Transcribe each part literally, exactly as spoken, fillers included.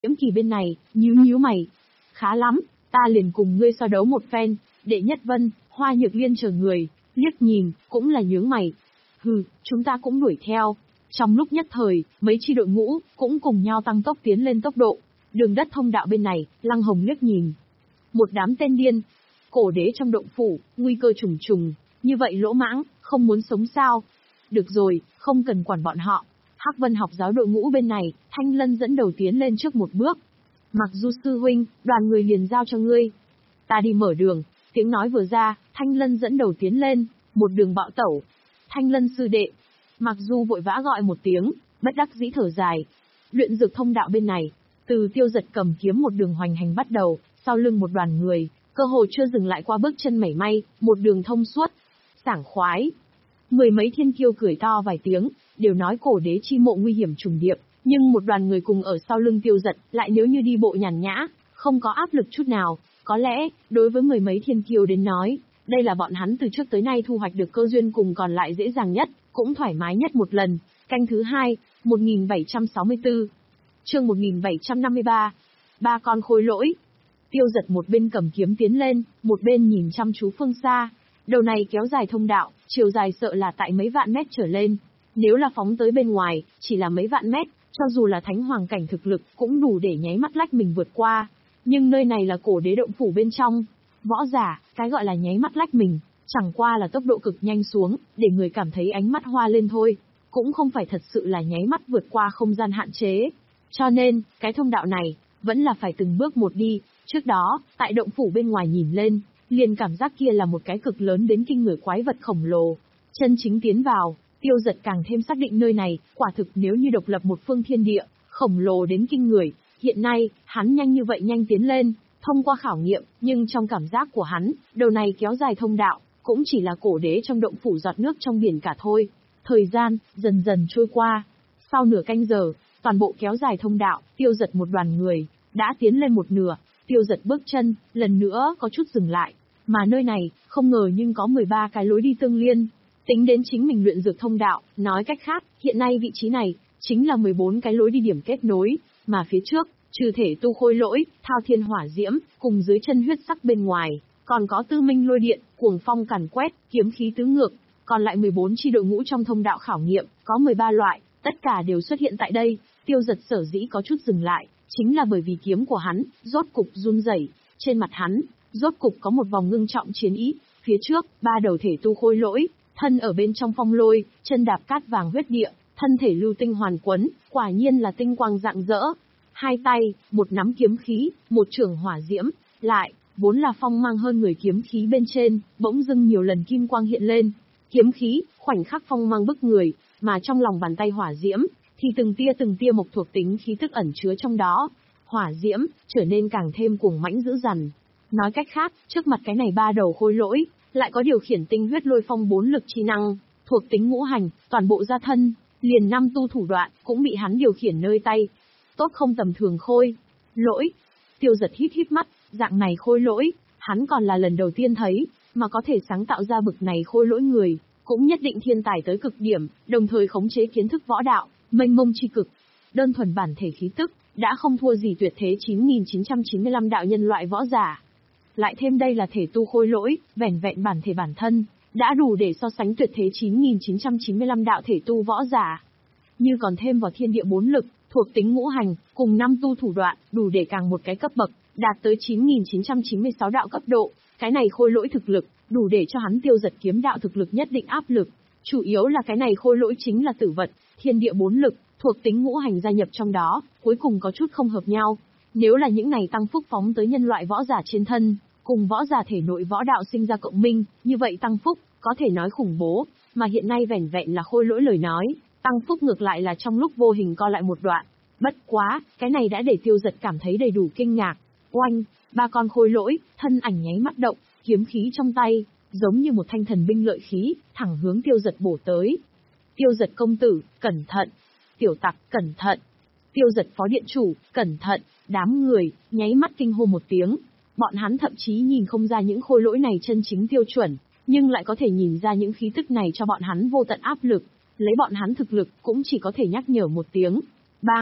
Diễm Kỳ bên này, nhíu nhíu mày. Khá lắm, ta liền cùng ngươi so đấu một phen, Đệ Nhất Vân, Hoa Nhược Liên chờ người, liếc nhìn, cũng là nhướng mày. Hừ, chúng ta cũng đuổi theo. Trong lúc nhất thời, mấy chi đội ngũ, cũng cùng nhau tăng tốc tiến lên tốc độ. Đường đất thông đạo bên này, Lăng Hồng liếc nhìn. Một đám tên điên. Cổ đế trong động phủ, nguy cơ trùng trùng, như vậy lỗ mãng, không muốn sống sao. Được rồi, không cần quản bọn họ. Hắc Vân học giáo đội ngũ bên này, Thanh Lân dẫn đầu tiến lên trước một bước. Mặc Du sư huynh, đoàn người liền giao cho ngươi. Ta đi mở đường, tiếng nói vừa ra, Thanh Lân dẫn đầu tiến lên, một đường bạo tẩu. Thanh Lân sư đệ. Mặc Du vội vã gọi một tiếng, bất đắc dĩ thở dài. Luyện dược thông đạo bên này, từ Tiêu Giật cầm kiếm một đường hoành hành bắt đầu, sau lưng một đoàn người, cơ hồ chưa dừng lại qua bước chân mảy may, một đường thông suốt. Sảng khoái. Mười mấy thiên kiêu cười to vài tiếng, đều nói cổ đế chi mộ nguy hiểm trùng điệp, nhưng một đoàn người cùng ở sau lưng Tiêu Giật, lại nếu như đi bộ nhàn nhã, không có áp lực chút nào. Có lẽ, đối với mười mấy thiên kiêu đến nói, đây là bọn hắn từ trước tới nay thu hoạch được cơ duyên cùng còn lại dễ dàng nhất, cũng thoải mái nhất một lần. Canh thứ hai, một nghìn bảy trăm sáu mươi tư. Chương một nghìn bảy trăm năm mươi ba. Ba con khôi lỗi. Tiêu Giật một bên cầm kiếm tiến lên, một bên nhìn chăm chú phương xa. Đầu này kéo dài thông đạo, chiều dài sợ là tại mấy vạn mét trở lên. Nếu là phóng tới bên ngoài, chỉ là mấy vạn mét, cho dù là thánh hoàng cảnh thực lực cũng đủ để nháy mắt lách mình vượt qua. Nhưng nơi này là cổ đế động phủ bên trong. Võ giả, cái gọi là nháy mắt lách mình, chẳng qua là tốc độ cực nhanh xuống, để người cảm thấy ánh mắt hoa lên thôi. Cũng không phải thật sự là nháy mắt vượt qua không gian hạn chế. Cho nên, cái thông đạo này, vẫn là phải từng bước một đi. Trước đó, tại động phủ bên ngoài nhìn lên, liền cảm giác kia là một cái cực lớn đến kinh người quái vật khổng lồ. Chân chính tiến vào, Tiêu Giật càng thêm xác định nơi này, quả thực nếu như độc lập một phương thiên địa, khổng lồ đến kinh người. Hiện nay, hắn nhanh như vậy nhanh tiến lên, thông qua khảo nghiệm, nhưng trong cảm giác của hắn, đầu này kéo dài thông đạo, cũng chỉ là cổ đế trong động phủ giọt nước trong biển cả thôi. Thời gian, dần dần trôi qua. Sau nửa canh giờ, toàn bộ kéo dài thông đạo, Tiêu Giật một đoàn người, đã tiến lên một nửa. Tiêu Giật bước chân, lần nữa có chút dừng lại. Mà nơi này, không ngờ nhưng có mười ba cái lối đi tương liên. Tính đến chính mình luyện dược thông đạo, nói cách khác, hiện nay vị trí này, chính là mười bốn cái lối đi điểm kết nối, mà phía trước, trừ thể tu khôi lỗi, thao thiên hỏa diễm, cùng dưới chân huyết sắc bên ngoài, còn có tư minh lôi điện, cuồng phong càn quét, kiếm khí tứ ngược, còn lại mười bốn chi đội ngũ trong thông đạo khảo nghiệm, có mười ba loại, tất cả đều xuất hiện tại đây. Tiêu Giật sở dĩ có chút dừng lại, chính là bởi vì kiếm của hắn, rốt cục run rẩy, trên mặt hắn, rốt cục có một vòng ngưng trọng chiến ý, phía trước, ba đầu thể tu khôi lỗi, thân ở bên trong phong lôi, chân đạp cát vàng huyết địa, thân thể lưu tinh hoàn quấn, quả nhiên là tinh quang rạng rỡ. Hai tay, một nắm kiếm khí, một chưởng hỏa diễm, lại, vốn là phong mang hơn người kiếm khí bên trên, bỗng dưng nhiều lần kim quang hiện lên. Kiếm khí, khoảnh khắc phong mang bức người, mà trong lòng bàn tay hỏa diễm, thì từng tia từng tia mộc thuộc tính khí tức ẩn chứa trong đó. Hỏa diễm, trở nên càng thêm cuồng mãnh dữ dằn. Nói cách khác, trước mặt cái này ba đầu khôi lỗi, lại có điều khiển tinh huyết lôi phong bốn lực chi năng, thuộc tính ngũ hành, toàn bộ gia thân, liền năm tu thủ đoạn, cũng bị hắn điều khiển nơi tay. Tốt không tầm thường khôi lỗi. Tiêu Giật híp híp mắt, dạng này khôi lỗi, hắn còn là lần đầu tiên thấy, mà có thể sáng tạo ra bực này khôi lỗi người, cũng nhất định thiên tài tới cực điểm, đồng thời khống chế kiến thức võ đạo, mênh mông chi cực. Đơn thuần bản thể khí tức, đã không thua gì tuyệt thế chín nghìn chín trăm chín mươi lăm đạo nhân loại võ giả. Lại thêm đây là thể tu khôi lỗi, vẻn vẹn bản thể bản thân, đã đủ để so sánh tuyệt thế chín nghìn chín trăm chín mươi lăm đạo thể tu võ giả. Như còn thêm vào thiên địa bốn lực, thuộc tính ngũ hành, cùng năm tu thủ đoạn, đủ để càng một cái cấp bậc, đạt tới chín nghìn chín trăm chín mươi sáu đạo cấp độ. Cái này khôi lỗi thực lực, đủ để cho hắn Tiêu Giật kiếm đạo thực lực nhất định áp lực. Chủ yếu là cái này khôi lỗi chính là tử vật, thiên địa bốn lực, thuộc tính ngũ hành gia nhập trong đó, cuối cùng có chút không hợp nhau. Nếu là những này tăng phúc phóng tới nhân loại võ giả trên thân, cùng võ giả thể nội võ đạo sinh ra cộng minh, như vậy tăng phúc, có thể nói khủng bố, mà hiện nay vẻn vẹn là khôi lỗi lời nói, tăng phúc ngược lại là trong lúc vô hình co lại một đoạn. Bất quá, cái này đã để Tiêu Giật cảm thấy đầy đủ kinh ngạc. Oanh, ba con khôi lỗi, thân ảnh nháy mắt động, kiếm khí trong tay, giống như một thanh thần binh lợi khí, thẳng hướng Tiêu Giật bổ tới. Tiêu Giật công tử, cẩn thận. Tiểu tặc, cẩn thận. Tiêu Giật phó điện chủ, cẩn thận. Đám người, nháy mắt kinh hô một tiếng. Bọn hắn thậm chí nhìn không ra những khôi lỗi này chân chính tiêu chuẩn, nhưng lại có thể nhìn ra những khí tức này cho bọn hắn vô tận áp lực. Lấy bọn hắn thực lực, cũng chỉ có thể nhắc nhở một tiếng. Bang!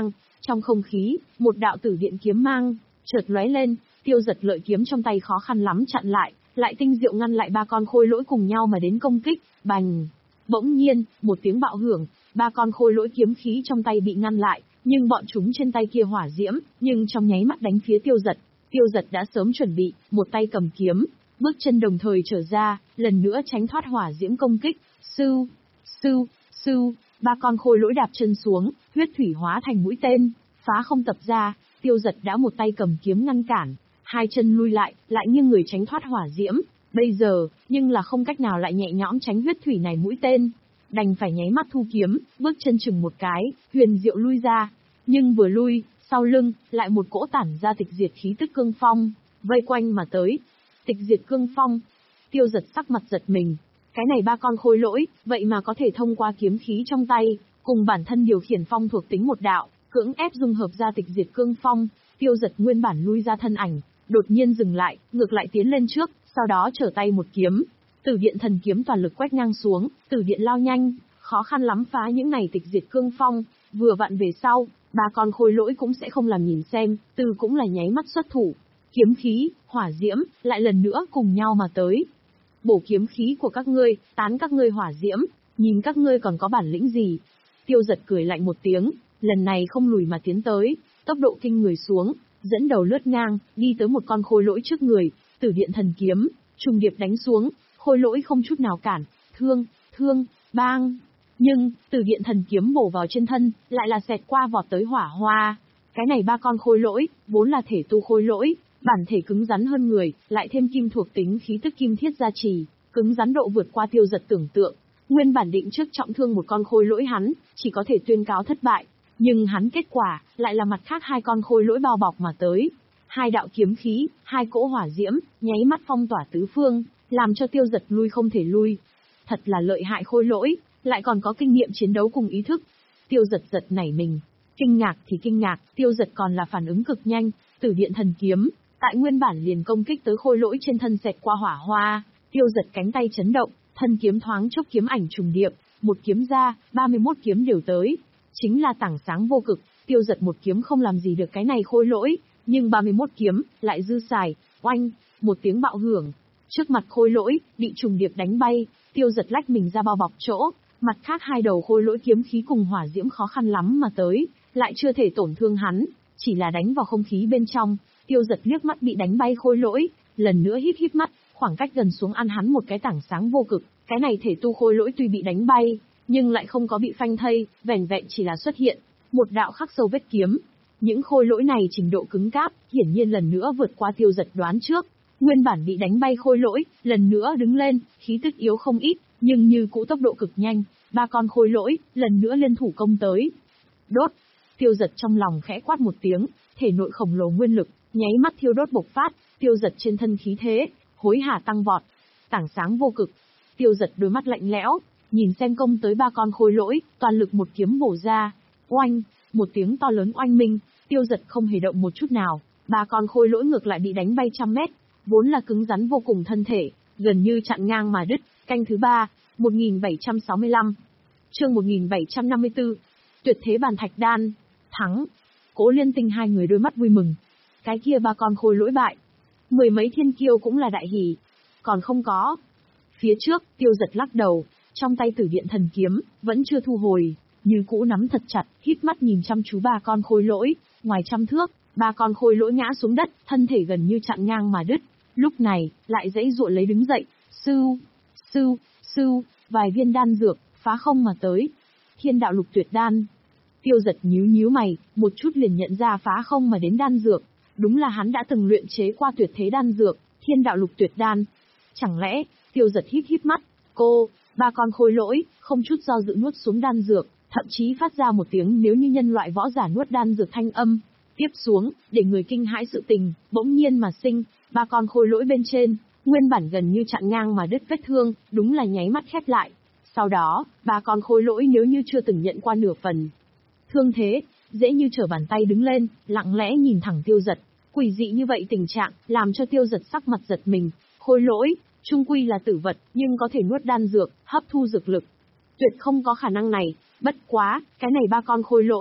Trong không khí, một đạo tử điện kiếm mang chợt lóe lên, Tiêu Giật lợi kiếm trong tay khó khăn lắm chặn lại, lại tinh diệu ngăn lại ba con khôi lỗi cùng nhau mà đến công kích. Bành! Bỗng nhiên, một tiếng bạo hưởng, ba con khôi lỗi kiếm khí trong tay bị ngăn lại, nhưng bọn chúng trên tay kia hỏa diễm, nhưng trong nháy mắt đánh phía Tiêu Giật. Tiêu Giật đã sớm chuẩn bị, một tay cầm kiếm, bước chân đồng thời trở ra, lần nữa tránh thoát hỏa diễm công kích. Sưu, sưu, sưu, ba con khôi lỗi đạp chân xuống, huyết thủy hóa thành mũi tên, phá không tập ra. Tiêu Giật đã một tay cầm kiếm ngăn cản, hai chân lui lại, lại nghiêng người tránh thoát hỏa diễm. Bây giờ, nhưng là không cách nào lại nhẹ nhõm tránh huyết thủy này mũi tên, đành phải nháy mắt thu kiếm, bước chân chừng một cái, huyền diệu lui ra. Nhưng vừa lui, sau lưng, lại một cỗ tản ra tịch diệt khí tức cương phong, vây quanh mà tới. Tịch diệt cương phong. Tiêu Giật sắc mặt giật mình. Cái này ba con khôi lỗi, vậy mà có thể thông qua kiếm khí trong tay, cùng bản thân điều khiển phong thuộc tính một đạo, cưỡng ép dung hợp ra tịch diệt cương phong. Tiêu Giật nguyên bản lui ra thân ảnh, đột nhiên dừng lại, ngược lại tiến lên trước, sau đó trở tay một kiếm. Tử điện thần kiếm toàn lực quét ngang xuống, tử điện lao nhanh, khó khăn lắm phá những này tịch diệt cương phong. Vừa vặn về sau, ba con khôi lỗi cũng sẽ không làm nhìn xem, từ cũng là nháy mắt xuất thủ. Kiếm khí, hỏa diễm, lại lần nữa cùng nhau mà tới. Bổ kiếm khí của các ngươi, tán các ngươi hỏa diễm, nhìn các ngươi còn có bản lĩnh gì. Tiêu Giật cười lạnh một tiếng, lần này không lùi mà tiến tới, tốc độ kinh người xuống, dẫn đầu lướt ngang, đi tới một con khôi lỗi trước người, tử điện thần kiếm, trùng điệp đánh xuống, khôi lỗi không chút nào cản, thương, thương, bang. Nhưng, tử điện thần kiếm bổ vào trên thân, lại là xẹt qua vọt tới hỏa hoa. Cái này ba con khôi lỗi, vốn là thể tu khôi lỗi, bản thể cứng rắn hơn người, lại thêm kim thuộc tính khí tức kim thiết gia trì, cứng rắn độ vượt qua Tiêu Giật tưởng tượng. Nguyên bản định trước trọng thương một con khôi lỗi hắn, chỉ có thể tuyên cáo thất bại, nhưng hắn kết quả, lại là mặt khác hai con khôi lỗi bao bọc mà tới. Hai đạo kiếm khí, hai cỗ hỏa diễm, nháy mắt phong tỏa tứ phương, làm cho Tiêu Giật lui không thể lui. Thật là lợi hại khôi lỗi, lại còn có kinh nghiệm chiến đấu cùng ý thức. Tiêu Giật giật nảy mình, kinh ngạc thì kinh ngạc, Tiêu Giật còn là phản ứng cực nhanh, tử điện thần kiếm, tại nguyên bản liền công kích tới khôi lỗi trên thân xẹt qua hỏa hoa, Tiêu Giật cánh tay chấn động, thân kiếm thoáng chốc kiếm ảnh trùng điệp, một kiếm ra, ba mươi mốt kiếm đều tới, chính là tảng sáng vô cực. Tiêu Giật một kiếm không làm gì được cái này khôi lỗi, nhưng ba mươi mốt kiếm lại dư xài. Oanh, một tiếng bạo hưởng, trước mặt khôi lỗi bị trùng điệp đánh bay, Tiêu Giật lách mình ra bao bọc chỗ, mặt khác hai đầu khôi lỗi kiếm khí cùng hỏa diễm khó khăn lắm mà tới, lại chưa thể tổn thương hắn, chỉ là đánh vào không khí bên trong. Tiêu Giật liếc mắt bị đánh bay khôi lỗi, lần nữa híp híp mắt, khoảng cách gần xuống ăn hắn một cái tảng sáng vô cực. Cái này thể tu khôi lỗi tuy bị đánh bay, nhưng lại không có bị phanh thây, vẻn vẹn chỉ là xuất hiện một đạo khắc sâu vết kiếm. Những khôi lỗi này trình độ cứng cáp, hiển nhiên lần nữa vượt qua Tiêu Giật đoán trước. Nguyên bản bị đánh bay khôi lỗi, lần nữa đứng lên, khí tức yếu không ít, nhưng như cũ tốc độ cực nhanh. Ba con khôi lỗi, lần nữa liên thủ công tới. Đốt! Tiêu Giật trong lòng khẽ quát một tiếng, thể nội khổng lồ nguyên lực, nháy mắt thiêu đốt bộc phát. Tiêu Giật trên thân khí thế, hối hả tăng vọt. Tảng sáng vô cực. Tiêu Giật đôi mắt lạnh lẽo, nhìn xem công tới ba con khôi lỗi, toàn lực một kiếm bổ ra. Oanh! Một tiếng to lớn oanh minh, Tiêu Giật không hề động một chút nào. Ba con khôi lỗi ngược lại bị đánh bay trăm mét, vốn là cứng rắn vô cùng thân thể, gần như chặn ngang mà đứt. Canh thứ ba, một nghìn bảy trăm sáu mươi lăm. Chương một nghìn bảy trăm năm mươi tư. Tuyệt thế bàn thạch đan. Thắng. Cố Liên Tinh hai người đôi mắt vui mừng. Cái kia ba con khôi lỗi bại. Mười mấy thiên kiêu cũng là đại hỉ. Còn không có. Phía trước, Tiêu Giật lắc đầu, trong tay tử điện thần kiếm, vẫn chưa thu hồi, như cũ nắm thật chặt, híp mắt nhìn chăm chú ba con khôi lỗi, ngoài trăm thước, ba con khôi lỗi ngã xuống đất, thân thể gần như chặn ngang mà đứt. Lúc này, lại dãy dụa lấy đứng dậy, sưu, sưu, sưu, vài viên đan dược, phá không mà tới. Thiên đạo lục tuyệt đan. Tiêu Giật nhíu nhíu mày, một chút liền nhận ra phá không mà đến đan dược. Đúng là hắn đã từng luyện chế qua tuyệt thế đan dược, thiên đạo lục tuyệt đan. Chẳng lẽ, Tiêu Giật híp híp mắt, cô, ba con khôi lỗi, không chút do dự nuốt xuống đan dược, thậm chí phát ra một tiếng nếu như nhân loại võ giả nuốt đan dược thanh âm. Tiếp xuống, để người kinh hãi sự tình, bỗng nhiên mà sinh, ba con khôi lỗi bên trên, nguyên bản gần như chặn ngang mà đứt vết thương, đúng là nháy mắt khép lại. Sau đó, ba con khôi lỗi nếu như chưa từng nhận qua nửa phần thương thế, dễ như trở bàn tay đứng lên, lặng lẽ nhìn thẳng Tiêu Giật. Quỷ dị như vậy tình trạng, làm cho Tiêu Giật sắc mặt giật mình. Khôi lỗi, chung quy là tử vật, nhưng có thể nuốt đan dược, hấp thu dược lực. Tuyệt không có khả năng này, bất quá, cái này ba con khôi lỗi,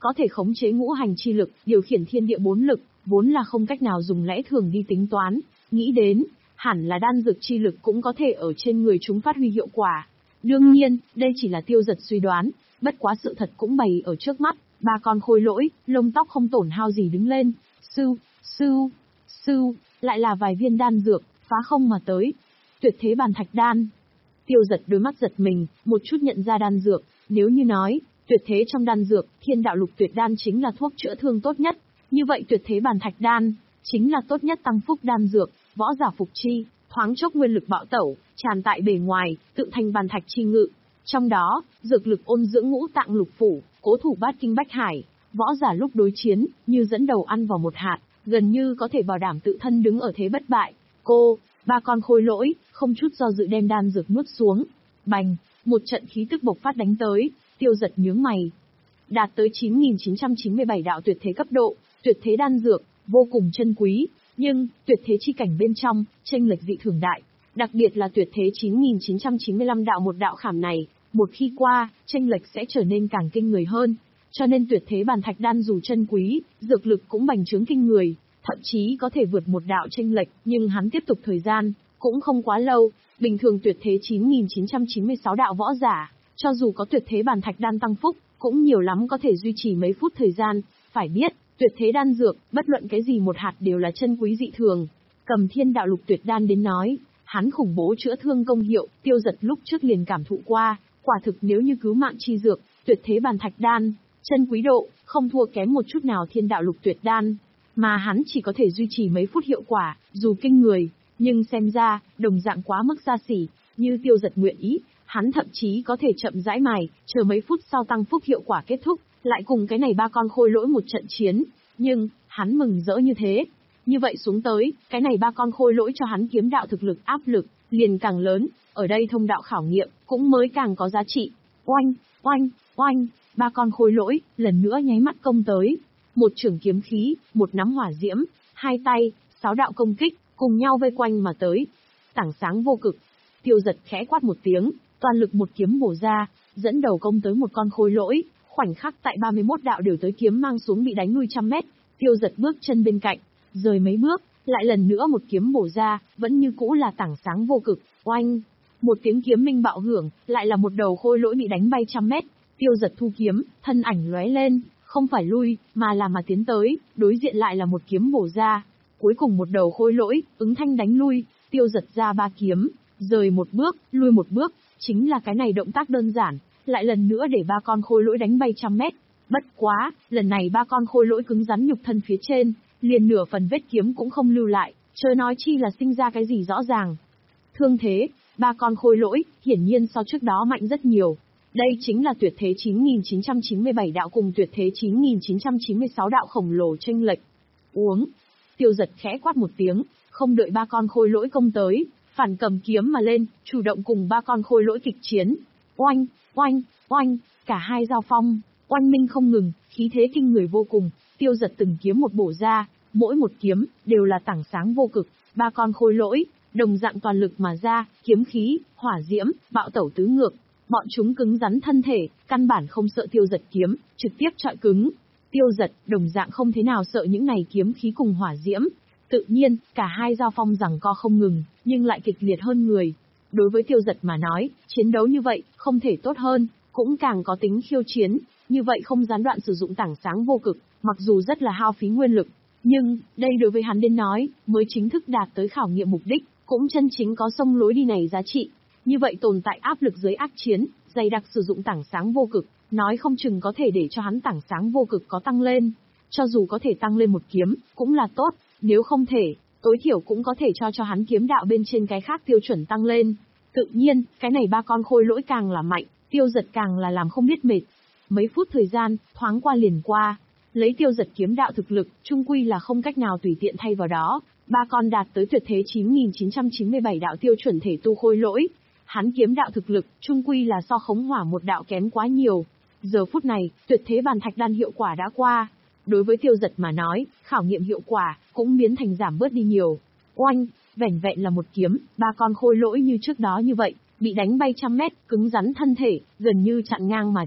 có thể khống chế ngũ hành chi lực, điều khiển thiên địa bốn lực, vốn là không cách nào dùng lẽ thường đi tính toán, nghĩ đến, hẳn là đan dược chi lực cũng có thể ở trên người chúng phát huy hiệu quả. Đương nhiên, đây chỉ là Tiêu Dật suy đoán, bất quá sự thật cũng bày ở trước mắt, ba con khôi lỗi, lông tóc không tổn hao gì đứng lên, sưu, sưu, sưu, lại là vài viên đan dược, phá không mà tới. Tuyệt thế bàn thạch đan. Tiêu Dật đôi mắt giật mình, một chút nhận ra đan dược, nếu như nói, tuyệt thế trong đan dược, thiên đạo lục tuyệt đan chính là thuốc chữa thương tốt nhất, như vậy tuyệt thế bàn thạch đan, chính là tốt nhất tăng phúc đan dược, võ giả phục chi, thoáng chốc nguyên lực bạo tẩu, tràn tại bề ngoài, tự thành bàn thạch chi ngự. Trong đó, dược lực ôn dưỡng ngũ tạng lục phủ, cố thủ bát kinh bách hải, võ giả lúc đối chiến, như dẫn đầu ăn vào một hạt, gần như có thể bảo đảm tự thân đứng ở thế bất bại. Cô, ba con khôi lỗi, không chút do dự đem đan dược nuốt xuống. Bành, một trận khí tức bộc phát đánh tới, Tiêu Dật nhướng mày. Đạt tới chín nghìn chín trăm chín mươi bảy đạo tuyệt thế cấp độ, tuyệt thế đan dược, vô cùng chân quý, nhưng, tuyệt thế chi cảnh bên trong, chênh lệch dị thường đại. Đặc biệt là tuyệt thế chín nghìn chín trăm chín mươi lăm đạo một đạo khảm này, một khi qua, chênh lệch sẽ trở nên càng kinh người hơn. Cho nên tuyệt thế bàn thạch đan dù chân quý, dược lực cũng bành trướng kinh người, thậm chí có thể vượt một đạo chênh lệch, nhưng hắn tiếp tục thời gian, cũng không quá lâu. Bình thường tuyệt thế chín nghìn chín trăm chín mươi sáu đạo võ giả, cho dù có tuyệt thế bàn thạch đan tăng phúc, cũng nhiều lắm có thể duy trì mấy phút thời gian. Phải biết, tuyệt thế đan dược, bất luận cái gì một hạt đều là chân quý dị thường. Cầm thiên đạo lục tuyệt đan đến nói, hắn khủng bố chữa thương công hiệu, Tiêu Dật lúc trước liền cảm thụ qua, quả thực nếu như cứu mạng chi dược, tuyệt thế bàn thạch đan, chân quý độ, không thua kém một chút nào thiên đạo lục tuyệt đan, mà hắn chỉ có thể duy trì mấy phút hiệu quả, dù kinh người, nhưng xem ra, đồng dạng quá mức xa xỉ, như Tiêu Dật nguyện ý, hắn thậm chí có thể chậm rãi mài, chờ mấy phút sau tăng phúc hiệu quả kết thúc, lại cùng cái này ba con khôi lỗi một trận chiến, nhưng, hắn mừng rỡ như thế. Như vậy xuống tới, cái này ba con khôi lỗi cho hắn kiếm đạo thực lực áp lực, liền càng lớn, ở đây thông đạo khảo nghiệm, cũng mới càng có giá trị. Oanh, oanh, oanh, ba con khôi lỗi, lần nữa nháy mắt công tới. Một chưởng kiếm khí, một nắm hỏa diễm, hai tay, sáu đạo công kích, cùng nhau vây quanh mà tới. Tảng sáng vô cực. Tiêu Dật khẽ quát một tiếng, toàn lực một kiếm bổ ra, dẫn đầu công tới một con khôi lỗi, khoảnh khắc tại ba mươi mốt đạo đều tới kiếm mang xuống bị đánh lui trăm mét. Tiêu Dật bước chân bên cạnh, rời mấy bước, lại lần nữa một kiếm bổ ra, vẫn như cũ là tảng sáng vô cực. Oanh, một tiếng kiếm minh bạo hưởng, lại là một đầu khôi lỗi bị đánh bay trăm mét. Tiêu Dật thu kiếm, thân ảnh lóe lên, không phải lui, mà là mà tiến tới, đối diện lại là một kiếm bổ ra. Cuối cùng một đầu khôi lỗi, ứng thanh đánh lui, Tiêu Dật ra ba kiếm, rời một bước, lui một bước, chính là cái này động tác đơn giản, lại lần nữa để ba con khôi lỗi đánh bay trăm mét. Bất quá, lần này ba con khôi lỗi cứng rắn nhục thân phía trên, liền nửa phần vết kiếm cũng không lưu lại, chớ nói chi là sinh ra cái gì rõ ràng. Thương thế, ba con khôi lỗi, hiển nhiên so trước đó mạnh rất nhiều. Đây chính là tuyệt thế chín nghìn chín trăm chín mươi bảy đạo cùng tuyệt thế chín nghìn chín trăm chín mươi sáu đạo khổng lồ chênh lệch. Uống. Tiêu Dật khẽ quát một tiếng, không đợi ba con khôi lỗi công tới, phản cầm kiếm mà lên, chủ động cùng ba con khôi lỗi kịch chiến. Oanh, oanh, oanh, cả hai giao phong, oanh minh không ngừng, khí thế kinh người vô cùng. Tiêu Dật từng kiếm một bổ ra, mỗi một kiếm đều là tảng sáng vô cực. Ba con khôi lỗi, đồng dạng toàn lực mà ra, kiếm khí, hỏa diễm, bạo tẩu tứ ngược. Bọn chúng cứng rắn thân thể, căn bản không sợ Tiêu Dật kiếm, trực tiếp chọi cứng. Tiêu Dật, đồng dạng không thế nào sợ những này kiếm khí cùng hỏa diễm. Tự nhiên, cả hai giao phong giằng co không ngừng, nhưng lại kịch liệt hơn người. Đối với Tiêu Dật mà nói, chiến đấu như vậy, không thể tốt hơn, cũng càng có tính khiêu chiến, như vậy không gián đoạn sử dụng tảng sáng vô cực, mặc dù rất là hao phí nguyên lực. Nhưng, đây đối với hắn đến nói, mới chính thức đạt tới khảo nghiệm mục đích, cũng chân chính có sông lối đi này giá trị. Như vậy tồn tại áp lực dưới ác chiến, dày đặc sử dụng tảng sáng vô cực, nói không chừng có thể để cho hắn tảng sáng vô cực có tăng lên. Cho dù có thể tăng lên một kiếm, cũng là tốt, nếu không thể, tối thiểu cũng có thể cho cho hắn kiếm đạo bên trên cái khác tiêu chuẩn tăng lên. Tự nhiên, cái này ba con khôi lỗi càng là mạnh, Tiêu Dật càng là làm không biết mệt. Mấy phút thời gian, thoáng qua liền qua. Lấy Tiêu Dật kiếm đạo thực lực, chung quy là không cách nào tùy tiện thay vào đó. Ba con đạt tới tuyệt thế chín nghìn chín trăm chín mươi bảy đạo tiêu chuẩn thể tu khôi lỗi. Hắn kiếm đạo thực lực, chung quy là so khống hỏa một đạo kém quá nhiều. Giờ phút này, tuyệt thế bàn thạch đan hiệu quả đã qua. Đối với Tiêu Dật mà nói, khảo nghiệm hiệu quả, cũng biến thành giảm bớt đi nhiều. Oanh, vẻn vẹn là một kiếm, ba con khôi lỗi như trước đó như vậy, bị đánh bay trăm mét, cứng rắn thân thể, gần như chặn ngang mà đứt.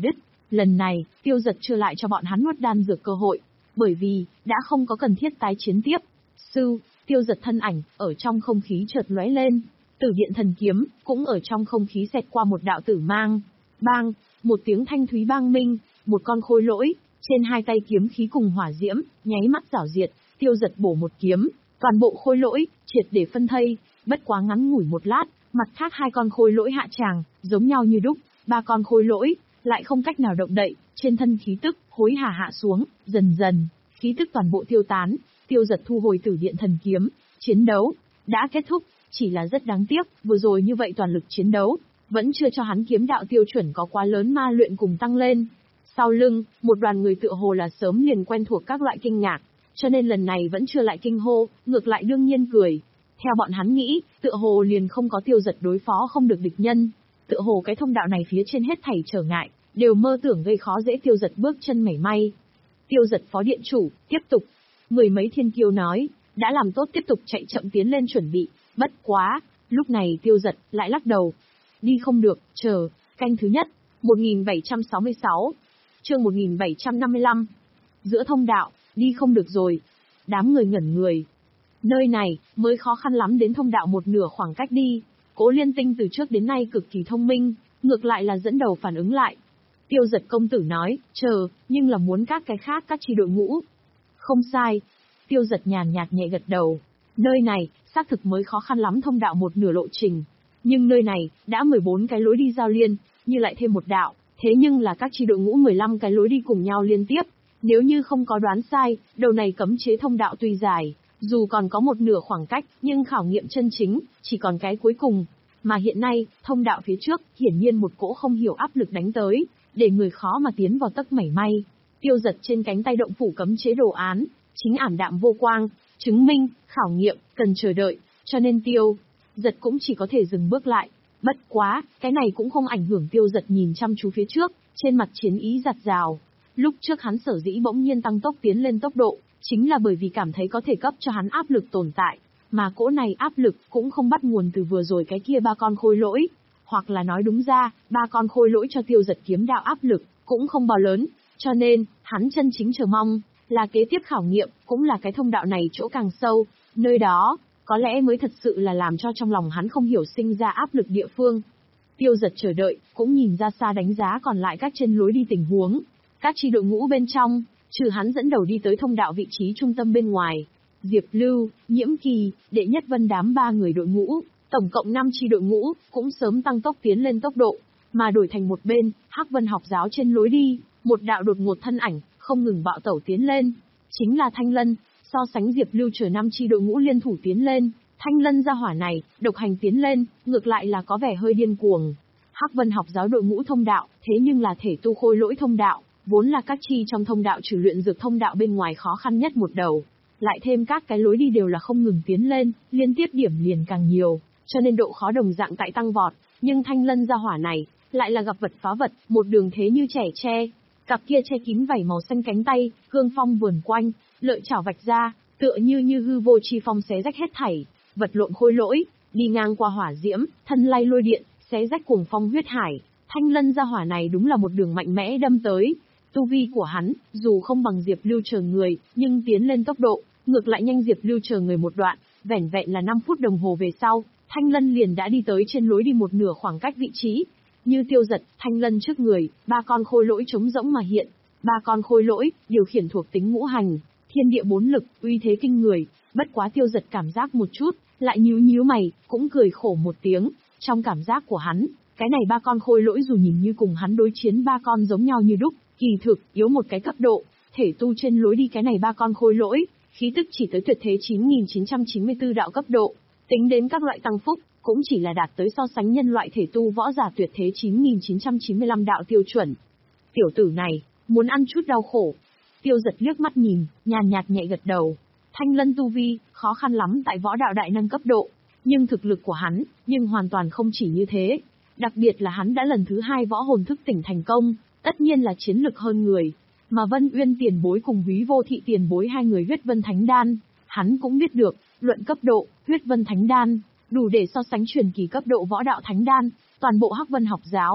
Lần này, Tiêu Dật chưa lại cho bọn hắn nuốt đan dược cơ hội, bởi vì, đã không có cần thiết tái chiến tiếp. Sư, Tiêu Dật thân ảnh, ở trong không khí chợt lóe lên. Tử điện thần kiếm, cũng ở trong không khí xẹt qua một đạo tử mang. Bang, một tiếng thanh thúy bang minh, một con khôi lỗi, trên hai tay kiếm khí cùng hỏa diễm, nháy mắt rảo diệt, Tiêu Dật bổ một kiếm, toàn bộ khôi lỗi, triệt để phân thây, bất quá ngắn ngủi một lát, mặt khác hai con khôi lỗi hạ tràng, giống nhau như đúc, ba con khôi lỗi, lại không cách nào động đậy, trên thân khí tức, hối hả hạ xuống, dần dần, khí tức toàn bộ tiêu tán, Tiêu Dật thu hồi tử điện thần kiếm, chiến đấu, đã kết thúc, chỉ là rất đáng tiếc, vừa rồi như vậy toàn lực chiến đấu, vẫn chưa cho hắn kiếm đạo tiêu chuẩn có quá lớn ma luyện cùng tăng lên. Sau lưng, một đoàn người tựa hồ là sớm liền quen thuộc các loại kinh ngạc, cho nên lần này vẫn chưa lại kinh hô, ngược lại đương nhiên cười. Theo bọn hắn nghĩ, tựa hồ liền không có Tiêu Dật đối phó không được địch nhân, tựa hồ cái thông đạo này phía trên hết thảy trở ngại, đều mơ tưởng gây khó dễ Tiêu Dật bước chân mảy may. Tiêu Dật phó điện chủ, tiếp tục. Mười mấy thiên kiêu nói, đã làm tốt tiếp tục chạy chậm tiến lên chuẩn bị, bất quá, lúc này Tiêu Dật lại lắc đầu. Đi không được, chờ, canh thứ nhất, một nghìn bảy trăm sáu mươi sáu, chương một nghìn bảy trăm năm mươi lăm. Giữa thông đạo, đi không được rồi. Đám người ngẩn người. Nơi này, mới khó khăn lắm đến thông đạo một nửa khoảng cách đi. Cố Liên Tinh từ trước đến nay cực kỳ thông minh, ngược lại là dẫn đầu phản ứng lại. Tiêu Dật công tử nói, chờ, nhưng là muốn các cái khác các chi đội ngũ. Không sai. Tiêu Dật nhàn nhạt nhẹ gật đầu. Nơi này, xác thực mới khó khăn lắm thông đạo một nửa lộ trình. Nhưng nơi này, đã mười bốn cái lối đi giao liên, như lại thêm một đạo, thế nhưng là các chi đội ngũ mười lăm cái lối đi cùng nhau liên tiếp. Nếu như không có đoán sai, đầu này cấm chế thông đạo tuy dài, dù còn có một nửa khoảng cách, nhưng khảo nghiệm chân chính, chỉ còn cái cuối cùng. Mà hiện nay, thông đạo phía trước, hiển nhiên một cỗ không hiểu áp lực đánh tới, để người khó mà tiến vào tấc mảy may. Tiêu Dật trên cánh tay động phủ cấm chế đồ án, chính ảm đạm vô quang, chứng minh, khảo nghiệm, cần chờ đợi, cho nên Tiêu Dật cũng chỉ có thể dừng bước lại. Bất quá, cái này cũng không ảnh hưởng Tiêu Dật nhìn chăm chú phía trước, trên mặt chiến ý giặt rào. Lúc trước hắn sở dĩ bỗng nhiên tăng tốc tiến lên tốc độ, chính là bởi vì cảm thấy có thể cấp cho hắn áp lực tồn tại, mà cỗ này áp lực cũng không bắt nguồn từ vừa rồi cái kia ba con khôi lỗi, hoặc là nói đúng ra, ba con khôi lỗi cho Tiêu Dật kiếm đạo áp lực, cũng không bao lớn, cho nên, hắn chân chính chờ mong, là kế tiếp khảo nghiệm, cũng là cái thông đạo này chỗ càng sâu, nơi đó, có lẽ mới thật sự là làm cho trong lòng hắn không hiểu sinh ra áp lực địa phương. Tiêu Dật chờ đợi, cũng nhìn ra xa đánh giá còn lại các trên lối đi tình huống. Các chi đội ngũ bên trong, trừ hắn dẫn đầu đi tới thông đạo vị trí trung tâm bên ngoài, Diệp Lưu, Nhiễm Kỳ, Đệ Nhất Vân đám ba người đội ngũ, tổng cộng năm chi đội ngũ, cũng sớm tăng tốc tiến lên tốc độ, mà đổi thành một bên, Hắc Vân học giáo trên lối đi, một đạo đột ngột thân ảnh, không ngừng bạo tẩu tiến lên, chính là Thanh Lân. So sánh Diệp Lưu chờ năm chi đội ngũ liên thủ tiến lên, Thanh Lân gia hỏa này, độc hành tiến lên, ngược lại là có vẻ hơi điên cuồng. Hắc Vân học giáo đội ngũ thông đạo, thế nhưng là thể tu khôi lỗi thông đạo, vốn là các chi trong thông đạo trừ luyện dược thông đạo bên ngoài khó khăn nhất một đầu, lại thêm các cái lối đi đều là không ngừng tiến lên, liên tiếp điểm liền càng nhiều, cho nên độ khó đồng dạng tại tăng vọt, nhưng Thanh Lân gia hỏa này, lại là gặp vật phá vật, một đường thế như trẻ tre, cặp kia che kín vảy màu xanh cánh tay, cương phong vườn quanh, lợi chảo vạch ra, tựa như như hư vô chi phong xé rách hết thảy, vật lộn khôi lỗi, đi ngang qua hỏa diễm, thân lay lôi điện, xé rách cuồng phong huyết hải. Thanh Lân gia hỏa này đúng là một đường mạnh mẽ đâm tới. Tu vi của hắn, dù không bằng Diệp Lưu chờ người, nhưng tiến lên tốc độ, ngược lại nhanh Diệp Lưu chờ người một đoạn, vẻn vẹn là năm phút đồng hồ về sau, Thanh Lân liền đã đi tới trên lối đi một nửa khoảng cách vị trí. Như Tiêu Dật, Thanh Lân trước người, ba con khôi lỗi trống rỗng mà hiện, ba con khôi lỗi, điều khiển thuộc tính ngũ hành, thiên địa bốn lực, uy thế kinh người, bất quá Tiêu Dật cảm giác một chút, lại nhíu nhíu mày, cũng cười khổ một tiếng, trong cảm giác của hắn, cái này ba con khôi lỗi dù nhìn như cùng hắn đối chiến ba con giống nhau như đúc, kỳ thực, yếu một cái cấp độ, thể tu trên lối đi cái này ba con khôi lỗi, khí tức chỉ tới tuyệt thế chín nghìn chín trăm chín mươi tư đạo cấp độ, tính đến các loại tăng phúc, cũng chỉ là đạt tới so sánh nhân loại thể tu võ giả tuyệt thế chín nghìn chín trăm chín mươi lăm đạo tiêu chuẩn. Tiểu tử này, muốn ăn chút đau khổ. Tiêu Dật liếc mắt nhìn, nhàn nhạt nhẹ gật đầu. Thanh Lân tu vi, khó khăn lắm tại võ đạo đại năng cấp độ, nhưng thực lực của hắn, nhưng hoàn toàn không chỉ như thế. Đặc biệt là hắn đã lần thứ hai võ hồn thức tỉnh thành công, tất nhiên là chiến lực hơn người. Mà Vân Uyên tiền bối cùng Húy Vô Thị tiền bối hai người huyết vân thánh đan, hắn cũng biết được, luận cấp độ, huyết vân thánh đan, đủ để so sánh truyền kỳ cấp độ võ đạo thánh đan, toàn bộ Hắc Vân học giáo,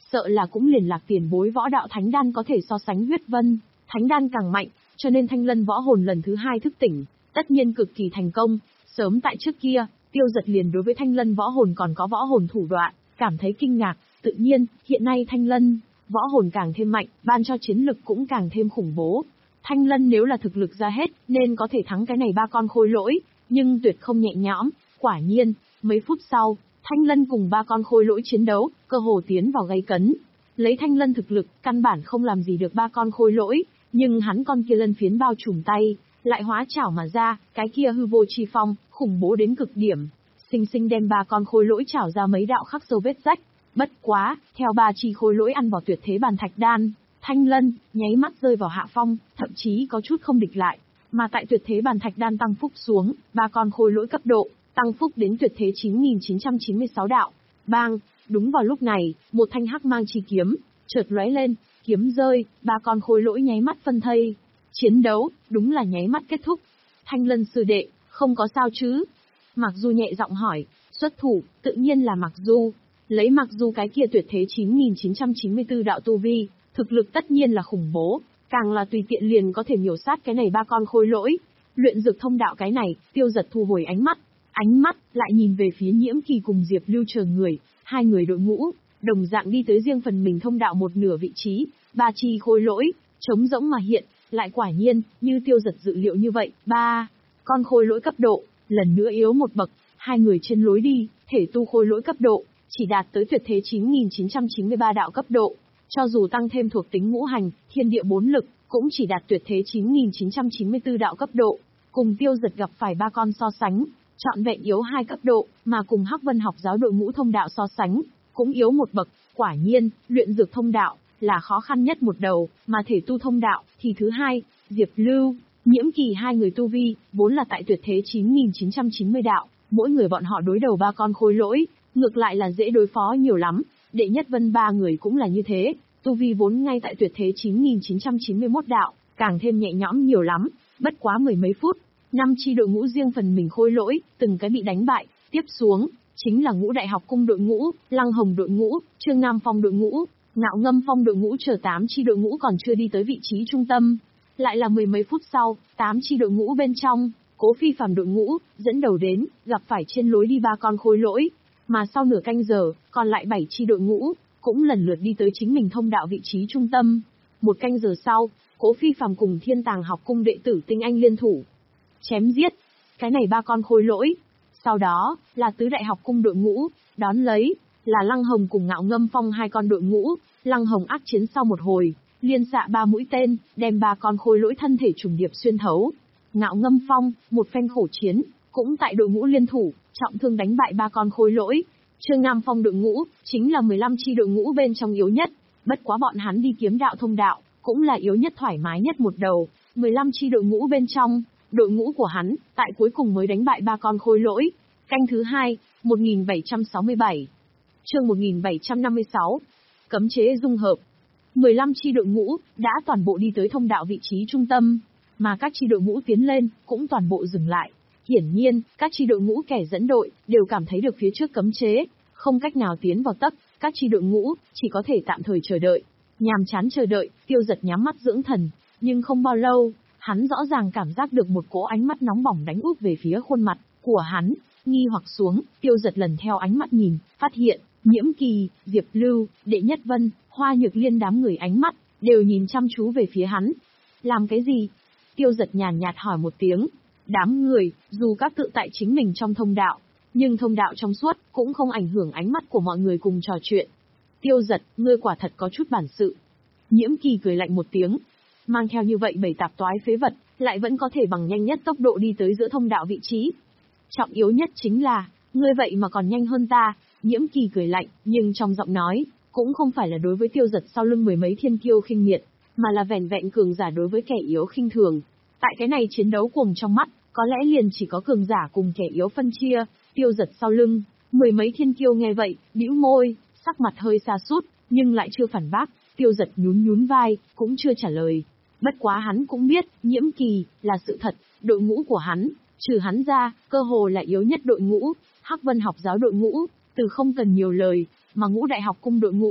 sợ là cũng liền lạc tiền bối võ đạo thánh đan có thể so sánh huyết vân, thánh đan càng mạnh, cho nên thanh lân võ hồn lần thứ hai thức tỉnh, tất nhiên cực kỳ thành công. Sớm tại trước kia, Tiêu Giật liền đối với thanh lân võ hồn còn có võ hồn thủ đoạn, cảm thấy kinh ngạc, tự nhiên, hiện nay thanh lân, võ hồn càng thêm mạnh, ban cho chiến lực cũng càng thêm khủng bố. Thanh lân nếu là thực lực ra hết, nên có thể thắng cái này ba con khôi lỗi, nhưng tuyệt không nhẹ nhõm. Quả nhiên, mấy phút sau, thanh lân cùng ba con khôi lỗi chiến đấu, cơ hồ tiến vào gay cấn. Lấy thanh lân thực lực, căn bản không làm gì được ba con khôi lỗi, nhưng hắn con kia lân phiến bao trùm tay, lại hóa chảo mà ra, cái kia hư vô chi phong, khủng bố đến cực điểm, sinh sinh đem ba con khôi lỗi chảo ra mấy đạo khắc sâu vết rách. Bất quá, theo ba chi khôi lỗi ăn vào tuyệt thế bàn thạch đan, thanh lân nháy mắt rơi vào hạ phong, thậm chí có chút không địch lại. Mà tại tuyệt thế bàn thạch đan tăng phúc xuống, ba con khôi lỗi cấp độ tăng phúc đến tuyệt thế chín nghìn chín trăm chín mươi sáu đạo. Bang, đúng vào lúc này, một thanh hắc mang chi kiếm chợt lóe lên, kiếm rơi, ba con khôi lỗi nháy mắt phân thây. Chiến đấu đúng là nháy mắt kết thúc. Thanh lân sư đệ, không có sao chứ? Mạc Du nhẹ giọng hỏi. Xuất thủ, tự nhiên là Mạc Du. Lấy Mạc Du cái kia tuyệt thế chín nghìn chín trăm chín mươi tư đạo tu vi, thực lực tất nhiên là khủng bố, càng là tùy tiện liền có thể miểu sát cái này ba con khôi lỗi. Luyện dược thông đạo cái này, Tiêu Giật thu hồi ánh mắt, ánh mắt lại nhìn về phía Nhiễm Kỳ cùng Diệp Lưu chờ người, hai người đội ngũ, đồng dạng đi tới riêng phần mình thông đạo một nửa vị trí, ba chi khôi lỗi, trống rỗng mà hiện, lại quả nhiên, như Tiêu Giật dự liệu như vậy, ba con khôi lỗi cấp độ, lần nữa yếu một bậc, hai người trên lối đi, thể tu khôi lỗi cấp độ, chỉ đạt tới tuyệt thế chín nghìn chín trăm chín mươi ba đạo cấp độ, cho dù tăng thêm thuộc tính ngũ hành, thiên địa bốn lực, cũng chỉ đạt tuyệt thế chín nghìn chín trăm chín mươi tư đạo cấp độ, cùng Tiêu Giật gặp phải ba con so sánh, trọn vẹn yếu hai cấp độ, mà cùng Hắc Vân học giáo đội ngũ thông đạo so sánh, cũng yếu một bậc. Quả nhiên, luyện dược thông đạo là khó khăn nhất một đầu, mà thể tu thông đạo thì thứ hai. Diệp Lưu, Nhiễm Kỳ hai người tu vi vốn là tại tuyệt thế chín nghìn chín trăm chín mươi đạo, mỗi người bọn họ đối đầu ba con khôi lỗi, ngược lại là dễ đối phó nhiều lắm. Đệ Nhất Vân ba người cũng là như thế, tu vi vốn ngay tại tuyệt thế chín nghìn chín trăm chín mươi mốt đạo, càng thêm nhẹ nhõm nhiều lắm. Bất quá mười mấy phút, năm chi đội ngũ riêng phần mình khôi lỗi, từng cái bị đánh bại. Tiếp xuống chính là Ngũ Đại Học Cung đội ngũ, Lăng Hồng đội ngũ, Trương Nam Phong đội ngũ, Ngạo Ngâm Phong đội ngũ chờ tám chi đội ngũ còn chưa đi tới vị trí trung tâm. Lại là mười mấy phút sau, tám chi đội ngũ bên trong, Cố Phi Phàm đội ngũ dẫn đầu đến, gặp phải trên lối đi ba con khôi lỗi, mà sau nửa canh giờ, còn lại bảy chi đội ngũ cũng lần lượt đi tới chính mình thông đạo vị trí trung tâm. Một canh giờ sau, Cố Phi Phàm cùng Thiên Tàng Học Cung đệ tử tinh anh liên thủ, chém giết cái này ba con khôi lỗi. Sau đó là Tứ Đại Học Cung đội ngũ, đón lấy là Lăng Hồng cùng Ngạo Ngâm Phong hai con đội ngũ. Lăng Hồng ác chiến sau một hồi, liên xạ ba mũi tên, đem ba con khôi lỗi thân thể trùng điệp xuyên thấu. Ngạo Ngâm Phong, một phen khổ chiến, cũng tại đội ngũ liên thủ, trọng thương đánh bại ba con khôi lỗi. Trương Nam Phong đội ngũ, chính là mười lăm chi đội ngũ bên trong yếu nhất, bất quá bọn hắn đi kiếm đạo thông đạo, cũng là yếu nhất thoải mái nhất một đầu. mười lăm chi đội ngũ bên trong, đội ngũ của hắn, tại cuối cùng mới đánh bại ba con khôi lỗi. Canh thứ hai, một nghìn bảy trăm sáu mươi bảy. Chương một nghìn bảy trăm năm mươi sáu. Cấm chế dung hợp. mười lăm chi đội ngũ đã toàn bộ đi tới thông đạo vị trí trung tâm, mà các chi đội ngũ tiến lên cũng toàn bộ dừng lại. Hiển nhiên, các chi đội ngũ kẻ dẫn đội đều cảm thấy được phía trước cấm chế, không cách nào tiến vào tấc, các chi đội ngũ chỉ có thể tạm thời chờ đợi. Nhàm chán chờ đợi, Tiêu Giật nhắm mắt dưỡng thần, nhưng không bao lâu, hắn rõ ràng cảm giác được một cỗ ánh mắt nóng bỏng đánh úp về phía khuôn mặt của hắn. Nghi hoặc xuống, Tiêu Giật lần theo ánh mắt nhìn, phát hiện Nhiễm Kỳ, Diệp Lưu, Đệ Nhất Vân, Hoa Nhược Liên đám người ánh mắt đều nhìn chăm chú về phía hắn. Làm cái gì? Tiêu Giật nhàn nhạt hỏi một tiếng. Đám người, dù các tự tại chính mình trong thông đạo, nhưng thông đạo trong suốt cũng không ảnh hưởng ánh mắt của mọi người cùng trò chuyện. Tiêu Giật, ngươi quả thật có chút bản sự. Nhiễm Kỳ cười lạnh một tiếng. Mang theo như vậy bảy tạp toái phế vật, lại vẫn có thể bằng nhanh nhất tốc độ đi tới giữa thông đạo vị trí. Trọng yếu nhất chính là, ngươi vậy mà còn nhanh hơn ta. Nhiễm Kỳ cười lạnh, nhưng trong giọng nói, cũng không phải là đối với Tiêu Giật sau lưng mười mấy thiên kiêu khinh miệt, mà là vẻn vẹn cường giả đối với kẻ yếu khinh thường. Tại cái này chiến đấu cuồng trong mắt, có lẽ liền chỉ có cường giả cùng kẻ yếu phân chia. Tiêu Giật sau lưng, mười mấy thiên kiêu nghe vậy, bĩu môi, sắc mặt hơi sa sút, nhưng lại chưa phản bác. Tiêu Giật nhún nhún vai, cũng chưa trả lời. Bất quá hắn cũng biết, Nhiễm Kỳ là sự thật, đội ngũ của hắn, trừ hắn ra, cơ hồ là yếu nhất đội ngũ. Hắc Vân học giáo đội ngũ, từ không cần nhiều lời, mà Ngũ Đại Học Cung đội ngũ,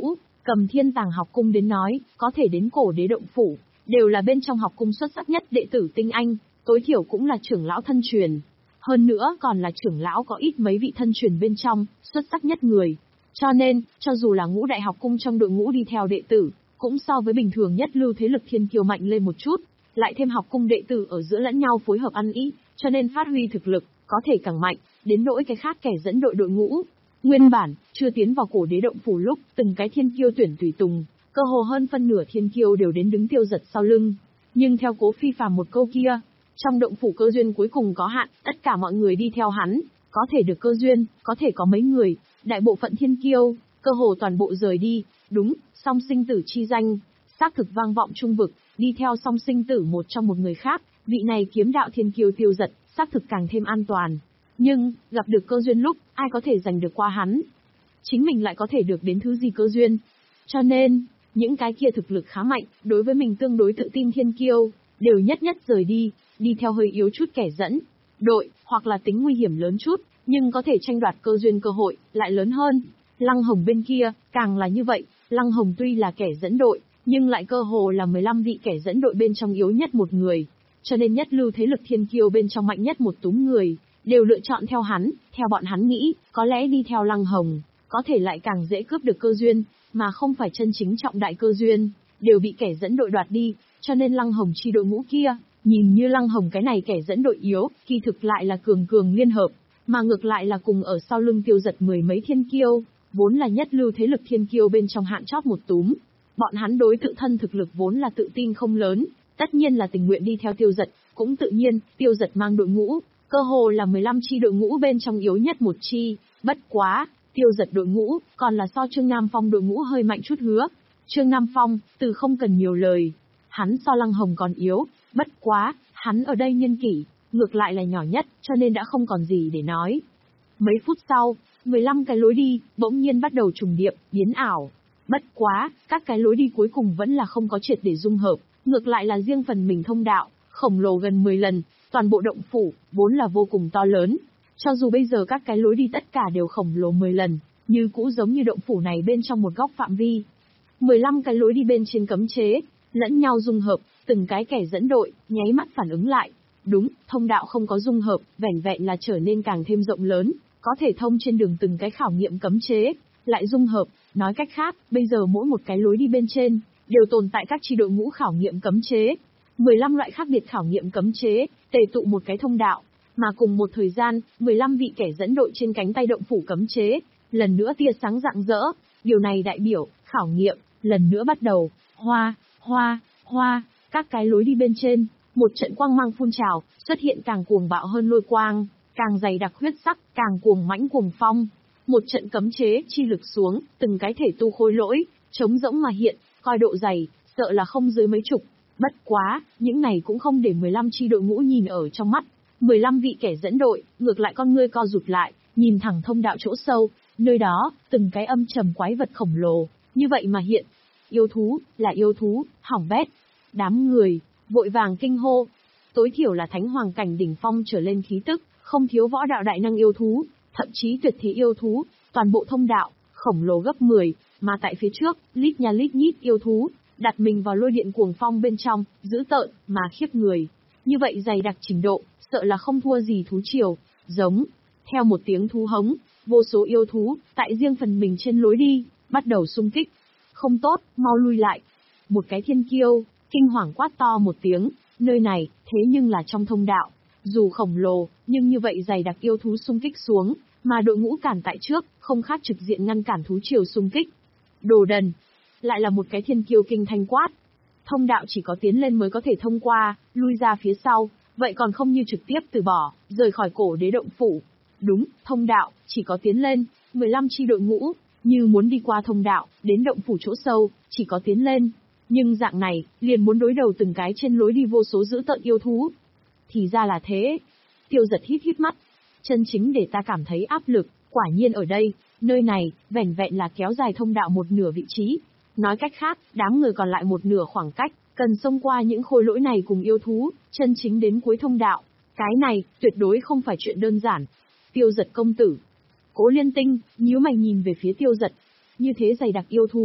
cầm Thiên Tàng học cung đến nói, có thể đến Cổ Đế động phủ, đều là bên trong học cung xuất sắc nhất đệ tử tinh anh, tối thiểu cũng là trưởng lão thân truyền. Hơn nữa còn là trưởng lão có ít mấy vị thân truyền bên trong, xuất sắc nhất người. Cho nên, cho dù là ngũ đại học cung trong đội ngũ đi theo đệ tử, cũng so với bình thường nhất lưu thế lực thiên kiêu mạnh lên một chút, lại thêm học cung đệ tử ở giữa lẫn nhau phối hợp ăn ý, cho nên phát huy thực lực, có thể càng mạnh, đến nỗi cái khác kẻ dẫn đội đội ngũ. Nguyên bản, chưa tiến vào Cổ Đế động phủ lúc, từng cái thiên kiêu tuyển tùy tùng, cơ hồ hơn phân nửa thiên kiêu đều đến đứng Tiêu Giật sau lưng. Nhưng theo Cố Phi Phàm một câu kia, trong động phủ cơ duyên cuối cùng có hạn, tất cả mọi người đi theo hắn, có thể được cơ duyên, có thể có mấy người, đại bộ phận thiên kiêu, cơ hồ toàn bộ rời đi, đúng, song sinh tử chi danh, xác thực vang vọng trung vực, đi theo song sinh tử một trong một người khác, vị này kiếm đạo thiên kiêu Tiêu Giật, xác thực càng thêm an toàn. Nhưng, gặp được cơ duyên lúc, ai có thể giành được qua hắn? Chính mình lại có thể được đến thứ gì cơ duyên? Cho nên, những cái kia thực lực khá mạnh, đối với mình tương đối tự tin thiên kiêu, đều nhất nhất rời đi, đi theo hơi yếu chút kẻ dẫn đội, hoặc là tính nguy hiểm lớn chút, nhưng có thể tranh đoạt cơ duyên cơ hội, lại lớn hơn. Lăng Hồng bên kia, càng là như vậy, Lăng Hồng tuy là kẻ dẫn đội, nhưng lại cơ hồ là mười lăm vị kẻ dẫn đội bên trong yếu nhất một người, cho nên nhất lưu thế lực thiên kiêu bên trong mạnh nhất một túm người, đều lựa chọn theo hắn, theo bọn hắn nghĩ, có lẽ đi theo Lăng Hồng, có thể lại càng dễ cướp được cơ duyên, mà không phải chân chính trọng đại cơ duyên, đều bị kẻ dẫn đội đoạt đi, cho nên Lăng Hồng chi đội ngũ kia, nhìn như Lăng Hồng cái này kẻ dẫn đội yếu, kỳ thực lại là cường cường liên hợp, mà ngược lại là cùng ở sau lưng Tiêu Giật mười mấy thiên kiêu, vốn là nhất lưu thế lực thiên kiêu bên trong hạn chót một túm. Bọn hắn đối tự thân thực lực vốn là tự tin không lớn, tất nhiên là tình nguyện đi theo Tiêu Giật, cũng tự nhiên, Tiêu Giật mang đội ngũ, cơ hồ là mười lăm chi đội ngũ bên trong yếu nhất một chi, bất quá, Tiêu Giật đội ngũ, còn là so Trương Nam Phong đội ngũ hơi mạnh chút hứa. Trương Nam Phong, từ không cần nhiều lời, hắn so Lăng Hồng còn yếu, bất quá, hắn ở đây nhân kỷ, ngược lại là nhỏ nhất, cho nên đã không còn gì để nói. Mấy phút sau, mười lăm cái lối đi, bỗng nhiên bắt đầu trùng điệp, biến ảo. Bất quá, các cái lối đi cuối cùng vẫn là không có triệt để dung hợp, ngược lại là riêng phần mình thông đạo, khổng lồ gần mười lần, toàn bộ động phủ, vốn là vô cùng to lớn. Cho dù bây giờ các cái lối đi tất cả đều khổng lồ mười lần, như cũ giống như động phủ này bên trong một góc phạm vi. mười lăm cái lối đi bên trên cấm chế, lẫn nhau dung hợp, từng cái kẻ dẫn đội, nháy mắt phản ứng lại. Đúng, thông đạo không có dung hợp, vẻn vẹn là trở nên càng thêm rộng lớn, có thể thông trên đường từng cái khảo nghiệm cấm chế, lại dung hợp, nói cách khác, bây giờ mỗi một cái lối đi bên trên, đều tồn tại các chi đội ngũ khảo nghiệm cấm chế. mười lăm loại khác biệt khảo nghiệm cấm chế, tề tụ một cái thông đạo, mà cùng một thời gian, mười lăm vị kẻ dẫn đội trên cánh tay động phủ cấm chế, lần nữa tia sáng rạng rỡ, điều này đại biểu, khảo nghiệm, lần nữa bắt đầu, hoa, hoa, hoa, các cái lối đi bên trên, một trận quang mang phun trào, xuất hiện càng cuồng bạo hơn lôi quang, càng dày đặc huyết sắc, càng cuồng mãnh cuồng phong. Một trận cấm chế, chi lực xuống, từng cái thể tu khôi lỗi, trống rỗng mà hiện, coi độ dày, sợ là không dưới mấy chục. Bất quá, những này cũng không để mười lăm chi đội ngũ nhìn ở trong mắt. mười lăm vị kẻ dẫn đội, ngược lại con ngươi co rụt lại, nhìn thẳng thông đạo chỗ sâu, nơi đó, từng cái âm trầm quái vật khổng lồ, như vậy mà hiện. Yêu thú, là yêu thú, hỏng bét. Đám người, vội vàng kinh hô. Tối thiểu là thánh hoàng cảnh đỉnh phong trở lên khí tức, không thiếu võ đạo đại năng yêu thú, thậm chí tuyệt thế yêu thú, toàn bộ thông đạo, khổng lồ gấp mười, mà tại phía trước, lít nha lít nhít yêu thú, đặt mình vào lôi điện cuồng phong bên trong, dữ tợn, mà khiếp người. Như vậy dày đặc trình độ, sợ là không thua gì thú triều, giống. Theo một tiếng thú hống, vô số yêu thú, tại riêng phần mình trên lối đi, bắt đầu xung kích. Không tốt, mau lui lại. Một cái thiên kiêu, kinh hoàng quát to một tiếng, nơi này, thế nhưng là trong thông đạo. Dù khổng lồ, nhưng như vậy dày đặc yêu thú xung kích xuống, mà đội ngũ cản tại trước, không khác trực diện ngăn cản thú triều xung kích. Đồ đần! Lại là một cái thiên kiêu kinh thanh quát. Thông đạo chỉ có tiến lên mới có thể thông qua, lui ra phía sau, vậy còn không như trực tiếp từ bỏ, rời khỏi Cổ Đế động phủ. Đúng, thông đạo, chỉ có tiến lên, mười lăm chi đội ngũ, như muốn đi qua thông đạo, đến động phủ chỗ sâu, chỉ có tiến lên. Nhưng dạng này, liền muốn đối đầu từng cái trên lối đi vô số dữ tợn yêu thú. Thì ra là thế. Tiêu Giật hít hít mắt. Chân chính để ta cảm thấy áp lực, quả nhiên ở đây, nơi này, vẻn vẹn là kéo dài thông đạo một nửa vị trí. Nói cách khác, đám người còn lại một nửa khoảng cách, cần xông qua những khôi lỗi này cùng yêu thú, chân chính đến cuối thông đạo. Cái này, tuyệt đối không phải chuyện đơn giản. Tiêu Giật công tử. Cố Liên Tinh, nhíu mày nhìn về phía Tiêu Giật. Như thế dày đặc yêu thú,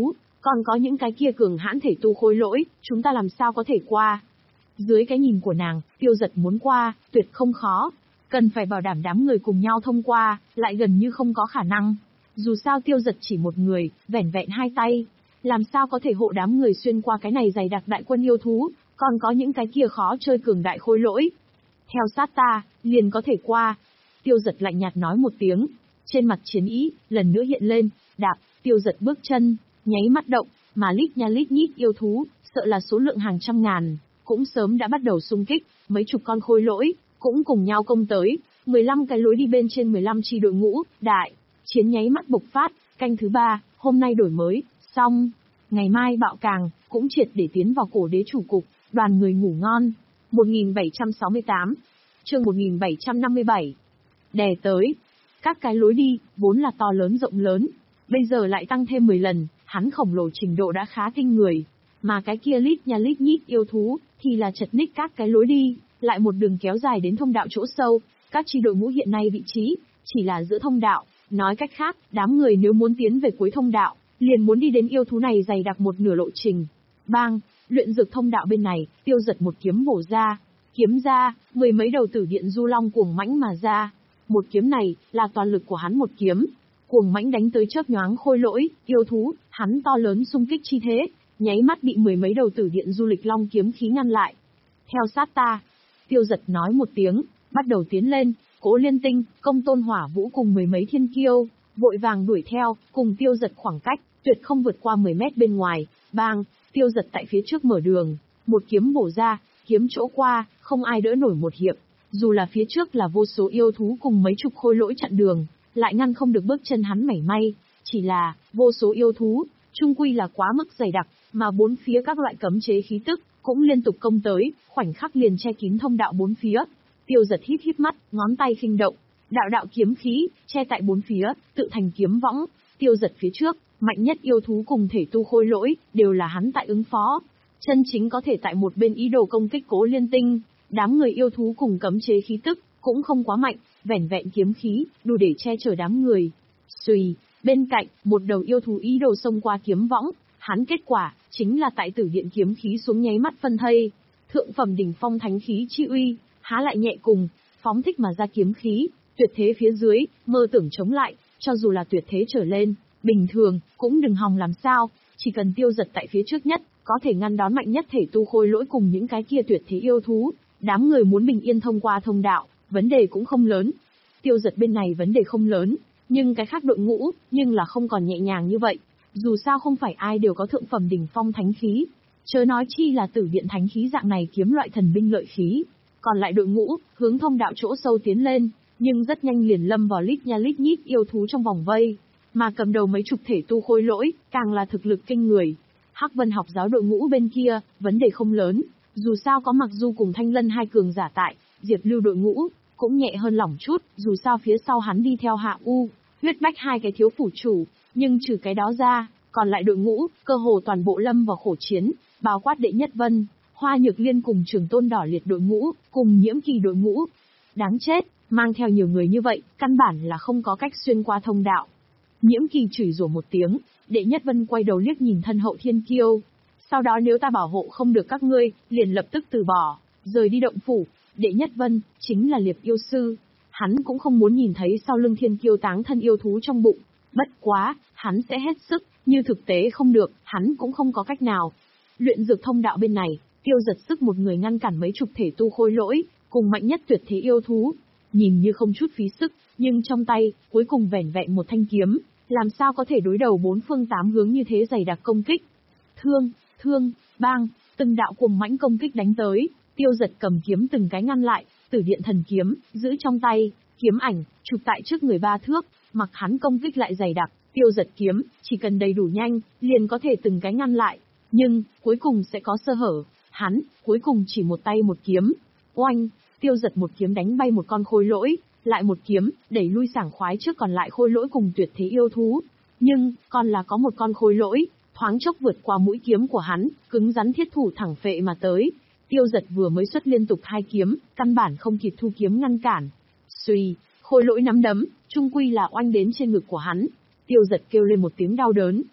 Còn có những cái kia cường hãn thể tu khôi lỗi, chúng ta làm sao có thể qua? Dưới cái nhìn của nàng, Tiêu Giật muốn qua, tuyệt không khó. Cần phải bảo đảm đám người cùng nhau thông qua, lại gần như không có khả năng. Dù sao Tiêu Giật chỉ một người, vẻn vẹn hai tay. Làm sao có thể hộ đám người xuyên qua cái này dày đặc đại quân yêu thú, còn có những cái kia khó chơi cường đại khôi lỗi. Theo sát ta, liền có thể qua. Tiêu Giật lạnh nhạt nói một tiếng. Trên mặt chiến ý, lần nữa hiện lên, đạp, Tiêu Giật bước chân, nháy mắt động, mà lít nha lít nhít yêu thú, sợ là số lượng hàng trăm ngàn, cũng sớm đã bắt đầu xung kích, mấy chục con khôi lỗi, cũng cùng nhau công tới, mười lăm cái lối đi bên trên mười lăm chi đội ngũ, đại, chiến nháy mắt bộc phát, canh thứ ba, hôm nay đổi mới, xong, ngày mai bạo càng, cũng triệt để tiến vào cổ đế chủ cục, đoàn người ngủ ngon. một nghìn bảy trăm sáu mươi tám, chương một nghìn bảy trăm năm mươi bảy, đè tới, các cái lối đi, vốn là to lớn rộng lớn, bây giờ lại tăng thêm mười lần, hắn khổng lồ trình độ đã khá kinh người. Mà cái kia lít nha lít nhít yêu thú, thì là chật ních các cái lối đi, lại một đường kéo dài đến thông đạo chỗ sâu, các chi đội ngũ hiện nay vị trí, chỉ là giữa thông đạo, nói cách khác, đám người nếu muốn tiến về cuối thông đạo, liền muốn đi đến yêu thú này dày đặc một nửa lộ trình. Bang, luyện dược thông đạo bên này, Tiêu Giật một kiếm bổ ra, kiếm ra, mười mấy đầu tử điện du long cuồng mãnh mà ra. Một kiếm này, là toàn lực của hắn một kiếm, cuồng mãnh đánh tới chớp nhoáng khôi lỗi, yêu thú, hắn to lớn xung kích chi thế, nháy mắt bị mười mấy đầu tử điện du lịch long kiếm khí ngăn lại. Theo sát ta, Tiêu Giật nói một tiếng, bắt đầu tiến lên, Cố Liên Tinh, Công Tôn Hỏa Vũ cùng mười mấy thiên kiêu, vội vàng đuổi theo, cùng Tiêu Giật khoảng cách, tuyệt không vượt qua mười mét bên ngoài, bang, Tiêu Giật tại phía trước mở đường, một kiếm bổ ra, kiếm chỗ qua, không ai đỡ nổi một hiệp, dù là phía trước là vô số yêu thú cùng mấy chục khôi lỗi chặn đường, lại ngăn không được bước chân hắn mảy may, chỉ là, vô số yêu thú, chung quy là quá mức dày đặc, mà bốn phía các loại cấm chế khí tức, cũng liên tục công tới, khoảnh khắc liền che kín thông đạo bốn phía. Tiêu Giật híp híp mắt, ngón tay khinh động, đạo đạo kiếm khí, che tại bốn phía, tự thành kiếm võng. Tiêu Giật phía trước, mạnh nhất yêu thú cùng thể tu khôi lỗi, đều là hắn tại ứng phó. Chân chính có thể tại một bên ý đồ công kích Cố Liên Tinh, đám người yêu thú cùng cấm chế khí tức, cũng không quá mạnh, vẻn vẹn kiếm khí, đủ để che chở đám người. Xùy, bên cạnh, một đầu yêu thú ý đồ xông qua kiếm võng, hắn kết quả, chính là tại tử điện kiếm khí xuống nháy mắt phân thây. Thượng phẩm đỉnh phong thánh khí chi uy, há lại nhẹ cùng, phóng thích mà ra kiếm khí, tuyệt thế phía dưới, mơ tưởng chống lại, cho dù là tuyệt thế trở lên, bình thường, cũng đừng hòng làm sao, chỉ cần Tiêu Giật tại phía trước nhất, có thể ngăn đón mạnh nhất thể tu khôi lỗi cùng những cái kia tuyệt thế yêu thú, đám người muốn bình yên thông qua thông đạo, vấn đề cũng không lớn. Tiêu Giật bên này vấn đề không lớn, nhưng cái khác đội ngũ, nhưng là không còn nhẹ nhàng như vậy. Dù sao không phải ai đều có thượng phẩm đỉnh phong thánh khí, chớ nói chi là tử điện thánh khí dạng này kiếm loại thần binh lợi khí. Còn lại đội ngũ, hướng thông đạo chỗ sâu tiến lên, nhưng rất nhanh liền lâm vào lít nha lít nhít yêu thú trong vòng vây, mà cầm đầu mấy chục thể tu khôi lỗi, càng là thực lực kinh người. Hắc Vân học giáo đội ngũ bên kia, vấn đề không lớn, dù sao có Mặc Du cùng Thanh Lân hai cường giả tại, Diệp Lưu đội ngũ cũng nhẹ hơn lỏng chút, dù sao phía sau hắn đi theo Hạ U, Huyết Bách hai cái thiếu phủ chủ, nhưng trừ cái đó ra, còn lại đội ngũ, cơ hồ toàn bộ lâm vào khổ chiến, bao quát Đệ Nhất Vân, Hoa Nhược Liên cùng Trường Tôn Đỏ Liệt đội ngũ, cùng Nhiễm Kỳ đội ngũ. Đáng chết, mang theo nhiều người như vậy, căn bản là không có cách xuyên qua thông đạo. Nhiễm Kỳ chửi rủa một tiếng, Đệ Nhất Vân quay đầu liếc nhìn thân hậu thiên kiêu. Sau đó nếu ta bảo hộ không được các ngươi, liền lập tức từ bỏ, rời đi động phủ. Đệ Nhất Vân, chính là Liệp yêu sư. Hắn cũng không muốn nhìn thấy sau lưng thiên kiêu táng thân yêu thú trong bụng. Bất quá, hắn sẽ hết sức, như thực tế không được, hắn cũng không có cách nào. Luyện dược thông đạo bên này, Tiêu Giật sức một người ngăn cản mấy chục thể tu khôi lỗi, cùng mạnh nhất tuyệt thế yêu thú. Nhìn như không chút phí sức, nhưng trong tay, cuối cùng vẻn vẹn một thanh kiếm, làm sao có thể đối đầu bốn phương tám hướng như thế dày đặc công kích. Thương, thương, bang, từng đạo cuồng mãnh công kích đánh tới, Tiêu Giật cầm kiếm từng cái ngăn lại, tử điện thần kiếm, giữ trong tay, kiếm ảnh, chụp tại trước người ba thước, mặc hắn công kích lại dày đặc, Tiêu Giật kiếm, chỉ cần đầy đủ nhanh, liền có thể từng cái ngăn lại, nhưng, cuối cùng sẽ có sơ hở, hắn, cuối cùng chỉ một tay một kiếm, oanh, Tiêu Giật một kiếm đánh bay một con khôi lỗi, lại một kiếm, đẩy lui sảng khoái trước còn lại khôi lỗi cùng tuyệt thế yêu thú, nhưng, còn là có một con khôi lỗi, thoáng chốc vượt qua mũi kiếm của hắn, cứng rắn thiết thủ thẳng phệ mà tới. Tiêu Giật vừa mới xuất liên tục hai kiếm, căn bản không kịp thu kiếm ngăn cản. Xuy, khôi lỗi nắm đấm, trung quy là oanh đến trên ngực của hắn. Tiêu Giật kêu lên một tiếng đau đớn,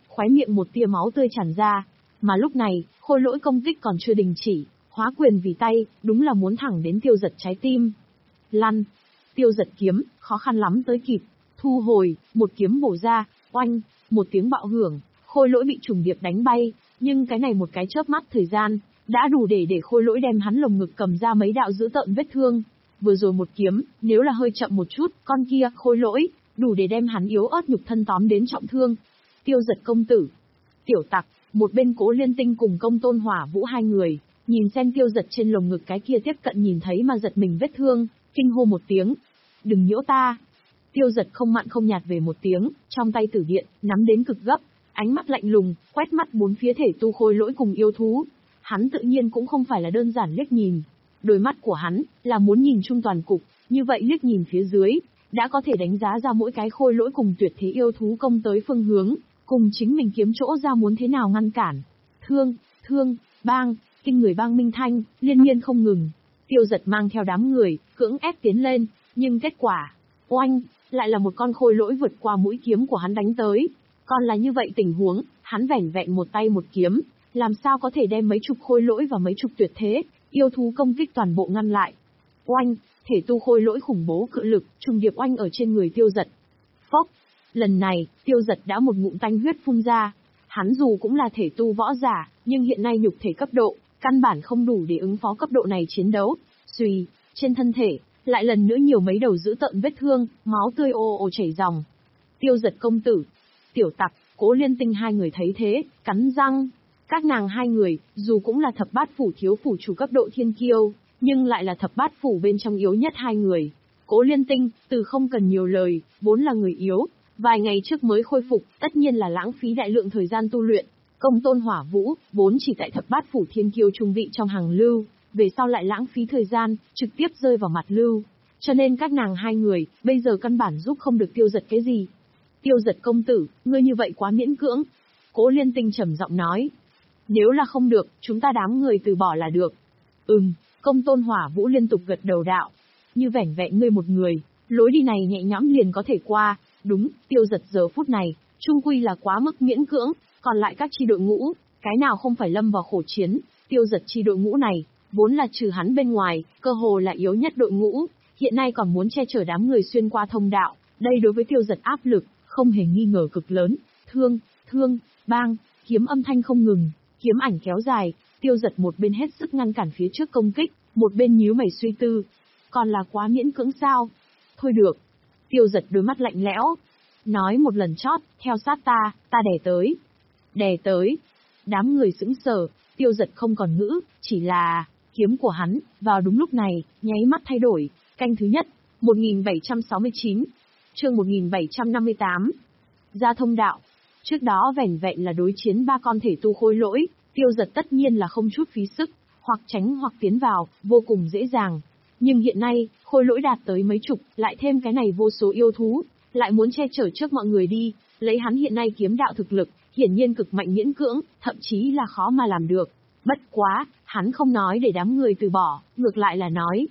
khóe miệng một tia máu tươi tràn ra. Mà lúc này, Khôi Lỗi công kích còn chưa đình chỉ, hóa quyền vì tay, đúng là muốn thẳng đến Tiêu Giật trái tim. Lăn! Tiêu Giật kiếm, khó khăn lắm tới kịp, thu hồi, một kiếm bổ ra, oanh, một tiếng bạo hưởng, Khôi Lỗi bị trùng điệp đánh bay, nhưng cái này một cái chớp mắt thời gian, đã đủ để để Khôi Lỗi đem hắn lồng ngực cầm ra mấy đạo dữ tợn vết thương. Vừa rồi một kiếm, nếu là hơi chậm một chút, con kia, Khôi Lỗi, đủ để đem hắn yếu ớt nhục thân tóm đến trọng thương. Tiêu Giật công tử, tiểu tặc, một bên Cố Liên Tinh cùng Công Tôn Hỏa Vũ hai người, nhìn xem Tiêu Giật trên lồng ngực cái kia tiếp cận nhìn thấy mà giật mình vết thương, kinh hô một tiếng. Đừng nhiễu ta. Tiêu Giật không mặn không nhạt về một tiếng, trong tay tử điện, nắm đến cực gấp, ánh mắt lạnh lùng, quét mắt bốn phía thể tu Khôi Lỗi cùng yêu thú. Hắn tự nhiên cũng không phải là đơn giản liếc nhìn. Đôi mắt của hắn, là muốn nhìn chung toàn cục, như vậy liếc nhìn phía dưới, đã có thể đánh giá ra mỗi cái Khôi Lỗi cùng tuyệt thế yêu thú công tới phương hướng, cùng chính mình kiếm chỗ ra muốn thế nào ngăn cản. Thương, thương, bang, kinh người bang minh thanh, liên miên không ngừng. Tiêu Giật mang theo đám người, cưỡng ép tiến lên, nhưng kết quả, oanh, lại là một con Khôi Lỗi vượt qua mũi kiếm của hắn đánh tới. Còn là như vậy tình huống, hắn vẻn vẹn một tay một kiếm, làm sao có thể đem mấy chục Khôi Lỗi và mấy chục tuyệt thế yêu thú công kích toàn bộ ngăn lại. Oanh, thể tu Khôi Lỗi khủng bố cự lực, trùng điệp oanh ở trên người Tiêu Giật. Phốc, lần này, Tiêu Giật đã một ngụm tanh huyết phun ra. Hắn dù cũng là thể tu võ giả, nhưng hiện nay nhục thể cấp độ, căn bản không đủ để ứng phó cấp độ này chiến đấu. Xùy, trên thân thể, lại lần nữa nhiều mấy đầu dữ tợn vết thương, máu tươi ồ ồ chảy ròng. Tiêu Giật công tử, tiểu tặc, Cố Liên Tinh hai người thấy thế, cắn răng. Các nàng hai người, dù cũng là thập bát phủ thiếu phủ chủ cấp độ thiên kiêu, nhưng lại là thập bát phủ bên trong yếu nhất hai người. Cố Liên Tinh, từ không cần nhiều lời, vốn là người yếu, vài ngày trước mới khôi phục, tất nhiên là lãng phí đại lượng thời gian tu luyện. Công Tôn Hỏa Vũ, vốn chỉ tại thập bát phủ thiên kiêu trung vị trong hàng lưu, về sau lại lãng phí thời gian, trực tiếp rơi vào mặt lưu. Cho nên các nàng hai người, bây giờ căn bản giúp không được Tiêu Giật cái gì. Tiêu Giật công tử, ngươi như vậy quá miễn cưỡng. Cố Liên Tinh trầm giọng nói. Nếu là không được, chúng ta đám người từ bỏ là được. Ừm, Công Tôn Hỏa Vũ liên tục gật đầu đạo. Như vẻn vẹn ngươi một người, lối đi này nhẹ nhõm liền có thể qua. Đúng, Tiêu Giật giờ phút này, trung quy là quá mức miễn cưỡng, còn lại các chi đội ngũ, cái nào không phải lâm vào khổ chiến. Tiêu Giật chi đội ngũ này, vốn là trừ hắn bên ngoài, cơ hồ là yếu nhất đội ngũ, hiện nay còn muốn che chở đám người xuyên qua thông đạo. Đây đối với Tiêu Giật áp lực, không hề nghi ngờ cực lớn. Thương, thương, bang, kiếm âm thanh không ngừng. Kiếm ảnh kéo dài, Tiêu Giật một bên hết sức ngăn cản phía trước công kích, một bên nhíu mày suy tư. Còn là quá miễn cưỡng sao? Thôi được. Tiêu Giật đôi mắt lạnh lẽo. Nói một lần chót, theo sát ta, ta đè tới. Đè tới. Đám người sững sờ, Tiêu Giật không còn ngữ, chỉ là, kiếm của hắn, vào đúng lúc này, nháy mắt thay đổi. Canh thứ nhất, một nghìn bảy trăm sáu mươi chín, chương một nghìn bảy trăm năm mươi tám. Ra thông đạo. Trước đó vẻn vẹn là đối chiến ba con thể tu Khôi Lỗi, Tiêu Giật tất nhiên là không chút phí sức, hoặc tránh hoặc tiến vào, vô cùng dễ dàng. Nhưng hiện nay, Khôi Lỗi đạt tới mấy chục, lại thêm cái này vô số yêu thú, lại muốn che chở trước mọi người đi, lấy hắn hiện nay kiếm đạo thực lực, hiển nhiên cực mạnh miễn cưỡng, thậm chí là khó mà làm được. Bất quá, hắn không nói để đám người từ bỏ, ngược lại là nói.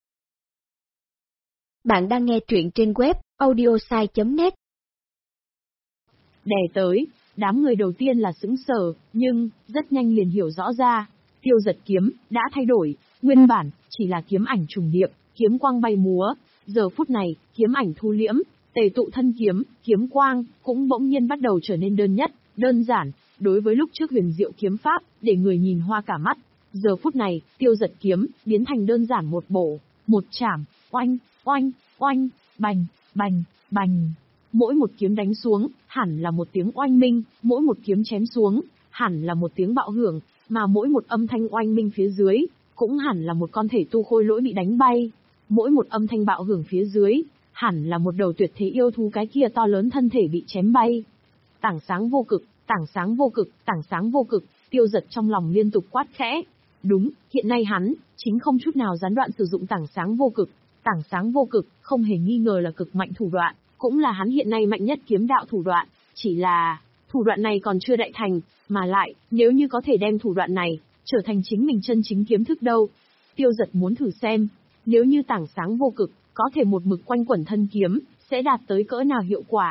Bạn đang nghe truyện trên web audiosai chấm net. Đè tới, đám người đầu tiên là sững sờ, nhưng, rất nhanh liền hiểu rõ ra. Tiêu Giật kiếm, đã thay đổi, nguyên bản, chỉ là kiếm ảnh trùng điệp, kiếm quang bay múa. Giờ phút này, kiếm ảnh thu liễm, tề tụ thân kiếm, kiếm quang, cũng bỗng nhiên bắt đầu trở nên đơn nhất, đơn giản. Đối với lúc trước huyền diệu kiếm pháp, để người nhìn hoa cả mắt. Giờ phút này, Tiêu Giật kiếm, biến thành đơn giản một bổ, một chảm, oanh, oanh, oanh, bành, bành, bành. Mỗi một kiếm đánh xuống, hẳn là một tiếng oanh minh, mỗi một kiếm chém xuống, hẳn là một tiếng bạo hưởng, mà mỗi một âm thanh oanh minh phía dưới, cũng hẳn là một con thể tu Khôi Lỗi bị đánh bay. Mỗi một âm thanh bạo hưởng phía dưới, hẳn là một đầu tuyệt thế yêu thú cái kia to lớn thân thể bị chém bay. Tảng sáng vô cực, tảng sáng vô cực, tảng sáng vô cực, Tiêu Giật trong lòng liên tục quát khẽ. Đúng, hiện nay hắn, chính không chút nào gián đoạn sử dụng tảng sáng vô cực. Tảng sáng vô cực, không hề nghi ngờ là cực mạnh thủ đoạn, cũng là hắn hiện nay mạnh nhất kiếm đạo thủ đoạn, chỉ là, thủ đoạn này còn chưa đại thành, mà lại, nếu như có thể đem thủ đoạn này, trở thành chính mình chân chính kiếm thức đâu. Tiêu Giật muốn thử xem, nếu như tảng sáng vô cực, có thể một mực quanh quẩn thân kiếm, sẽ đạt tới cỡ nào hiệu quả.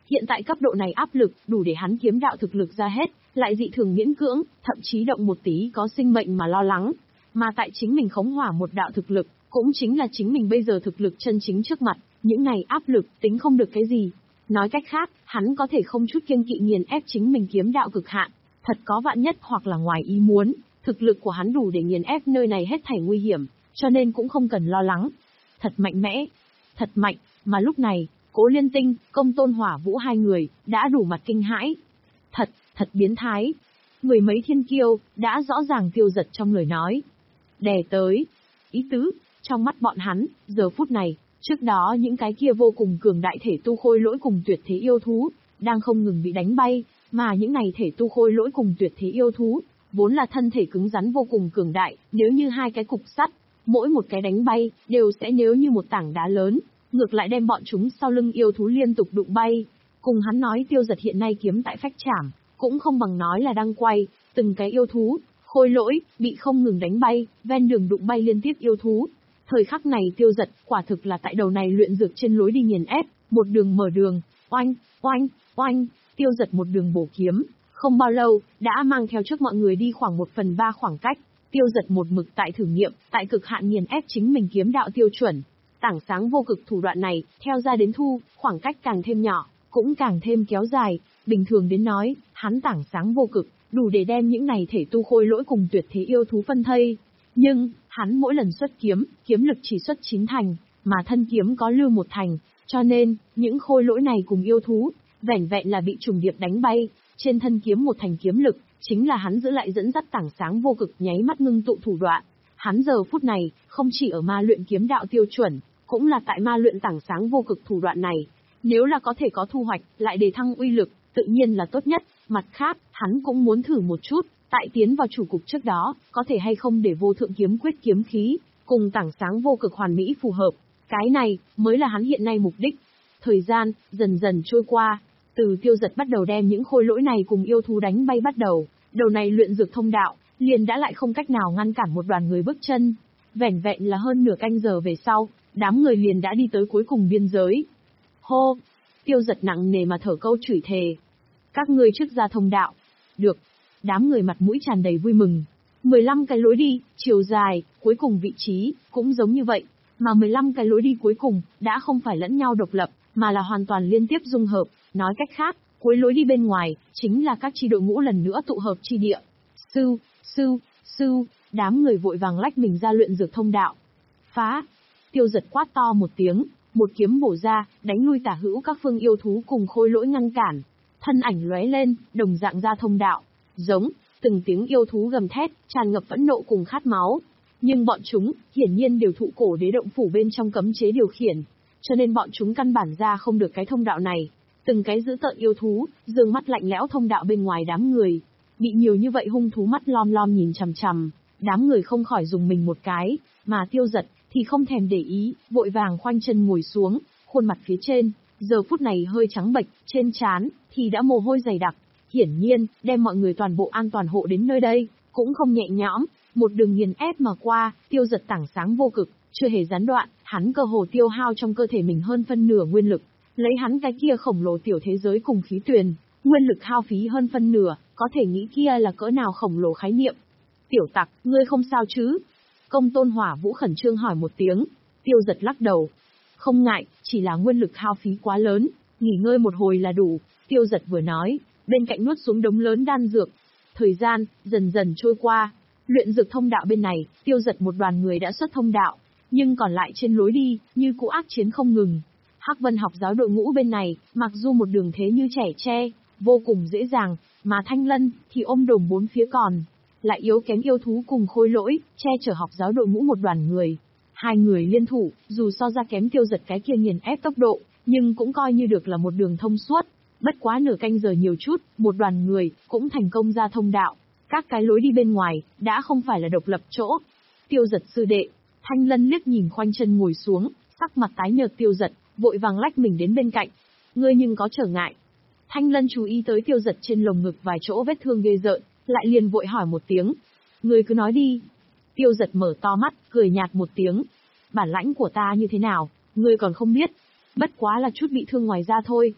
Hiện tại cấp độ này áp lực, đủ để hắn kiếm đạo thực lực ra hết, lại dị thường miễn cưỡng, thậm chí động một tí có sinh mệnh mà lo lắng. Mà tại chính mình khống hỏa một đạo thực lực, cũng chính là chính mình bây giờ thực lực chân chính trước mặt, những này áp lực tính không được cái gì. Nói cách khác, hắn có thể không chút kiêng kỵ nghiền ép chính mình kiếm đạo cực hạn, thật có vạn nhất hoặc là ngoài ý muốn, thực lực của hắn đủ để nghiền ép nơi này hết thảy nguy hiểm, cho nên cũng không cần lo lắng. Thật mạnh mẽ, thật mạnh, mà lúc này, Cố Liên Tinh, Công Tôn Hỏa Vũ hai người, đã đủ mặt kinh hãi. Thật, thật biến thái. Mười mấy thiên kiêu, đã rõ ràng Tiêu Dật trong lời nói. Đè tới. Ý tứ, trong mắt bọn hắn, giờ phút này, trước đó những cái kia vô cùng cường đại thể tu khôi lỗi cùng tuyệt thế yêu thú, đang không ngừng bị đánh bay, mà những này thể tu khôi lỗi cùng tuyệt thế yêu thú, vốn là thân thể cứng rắn vô cùng cường đại, nếu như hai cái cục sắt, mỗi một cái đánh bay, đều sẽ nếu như một tảng đá lớn, ngược lại đem bọn chúng sau lưng yêu thú liên tục đụng bay. Cùng hắn nói Tiêu Dật hiện nay kiếm tại phách trảm, cũng không bằng nói là đang quay, từng cái yêu thú, khôi lỗi, bị không ngừng đánh bay, ven đường đụng bay liên tiếp yêu thú. Thời khắc này Tiêu Dật, quả thực là tại đầu này luyện dược trên lối đi nghiền ép, một đường mở đường, oanh, oanh, oanh, Tiêu Dật một đường bổ kiếm, không bao lâu, đã mang theo trước mọi người đi khoảng một phần ba khoảng cách. Tiêu Dật một mực tại thử nghiệm, tại cực hạn nghiền ép chính mình kiếm đạo tiêu chuẩn. Tảng sáng vô cực thủ đoạn này, theo ra đến thu, khoảng cách càng thêm nhỏ, cũng càng thêm kéo dài. Bình thường đến nói, hắn tảng sáng vô cực, đủ để đem những này thể tu khôi lỗi cùng tuyệt thế yêu thú phân thây. Nhưng, hắn mỗi lần xuất kiếm, kiếm lực chỉ xuất chín thành, mà thân kiếm có lưu một thành, cho nên, những khôi lỗi này cùng yêu thú, vẻn vẹn là bị trùng điệp đánh bay, trên thân kiếm một thành kiếm lực, chính là hắn giữ lại dẫn dắt tảng sáng vô cực nháy mắt ngưng tụ thủ đoạn. Hắn giờ phút này, không chỉ ở ma luyện kiếm đạo tiêu chuẩn, cũng là tại ma luyện tảng sáng vô cực thủ đoạn này. Nếu là có thể có thu hoạch, lại đề thăng uy lực, tự nhiên là tốt nhất. Mặt khác, hắn cũng muốn thử một chút, tại tiến vào chủ cục trước đó, có thể hay không để vô thượng kiếm quyết kiếm khí, cùng tảng sáng vô cực hoàn mỹ phù hợp. Cái này, mới là hắn hiện nay mục đích. Thời gian, dần dần trôi qua, từ Tiêu Dật bắt đầu đem những khôi lỗi này cùng yêu thú đánh bay bắt đầu, đầu này luyện dược thông đạo, liền đã lại không cách nào ngăn cản một đoàn người bước chân. Vẻn vẹn là hơn nửa canh giờ về sau, đám người liền đã đi tới cuối cùng biên giới. Hô! Tiêu Dật nặng nề mà thở câu chửi thề. Các ngươi trước ra thông đạo. Được. Đám người mặt mũi tràn đầy vui mừng. mười lăm cái lối đi, chiều dài, cuối cùng vị trí, cũng giống như vậy. Mà mười lăm cái lối đi cuối cùng, đã không phải lẫn nhau độc lập, mà là hoàn toàn liên tiếp dung hợp. Nói cách khác, cuối lối đi bên ngoài, chính là các chi đội ngũ lần nữa tụ hợp chi địa. Sư, sư, sư, đám người vội vàng lách mình ra luyện dược thông đạo. Phá! Tiêu Dật quát to một tiếng, một kiếm bổ ra, đánh lui tả hữu các phương yêu thú cùng khôi lỗi ngăn cản. Thân ảnh lóe lên, đồng dạng ra thông đạo. Giống, từng tiếng yêu thú gầm thét, tràn ngập phẫn nộ cùng khát máu. Nhưng bọn chúng, hiển nhiên đều thụ cổ đế động phủ bên trong cấm chế điều khiển. Cho nên bọn chúng căn bản ra không được cái thông đạo này. Từng cái dữ tợn yêu thú, dương mắt lạnh lẽo thông đạo bên ngoài đám người. Bị nhiều như vậy hung thú mắt lom lom nhìn chằm chằm, đám người không khỏi dùng mình một cái, mà Tiêu Dật thì không thèm để ý, vội vàng khoanh chân ngồi xuống, khuôn mặt phía trên, giờ phút này hơi trắng bệch, trên trán thì đã mồ hôi dày đặc. Hiển nhiên, đem mọi người toàn bộ an toàn hộ đến nơi đây, cũng không nhẹ nhõm, một đường nghiền ép mà qua, Tiêu Dật tảng sáng vô cực, chưa hề gián đoạn, hắn cơ hồ tiêu hao trong cơ thể mình hơn phân nửa nguyên lực. Lấy hắn cái kia khổng lồ tiểu thế giới cùng khí tuyền, nguyên lực hao phí hơn phân nửa, có thể nghĩ kia là cỡ nào khổng lồ khái niệm. Tiểu tặc, ngươi không sao chứ? Công Tôn Hỏa Vũ khẩn trương hỏi một tiếng. Tiêu Dật lắc đầu. Không ngại, chỉ là nguyên lực hao phí quá lớn, nghỉ ngơi một hồi là đủ. Tiêu Dật vừa nói, bên cạnh nuốt xuống đống lớn đan dược. Thời gian, dần dần trôi qua. Luyện dược thông đạo bên này, Tiêu Dật một đoàn người đã xuất thông đạo, nhưng còn lại trên lối đi, như cũ ác chiến không ngừng. Hắc Vân học giáo đội ngũ bên này, mặc dù một đường thế như trẻ tre, vô cùng dễ dàng, mà Thanh Lân thì ôm đồm bốn phía còn, lại yếu kém yêu thú cùng khôi lỗi, che chở học giáo đội ngũ một đoàn người. Hai người liên thủ, dù so ra kém Tiêu Dật cái kia nghiền ép tốc độ, nhưng cũng coi như được là một đường thông suốt. Bất quá nửa canh giờ nhiều chút, một đoàn người cũng thành công ra thông đạo. Các cái lối đi bên ngoài đã không phải là độc lập chỗ. Tiêu Dật sư đệ, Thanh Lân liếc nhìn khoanh chân ngồi xuống, sắc mặt tái nhợt Tiêu Dật, vội vàng lách mình đến bên cạnh. Ngươi nhưng có trở ngại. Thanh Lân chú ý tới Tiêu Dật trên lồng ngực vài chỗ vết thương ghê rợn, lại liền vội hỏi một tiếng. Ngươi cứ nói đi. Tiêu Dật mở to mắt, cười nhạt một tiếng. Bản lãnh của ta như thế nào, ngươi còn không biết. Bất quá là chút bị thương ngoài da thôi.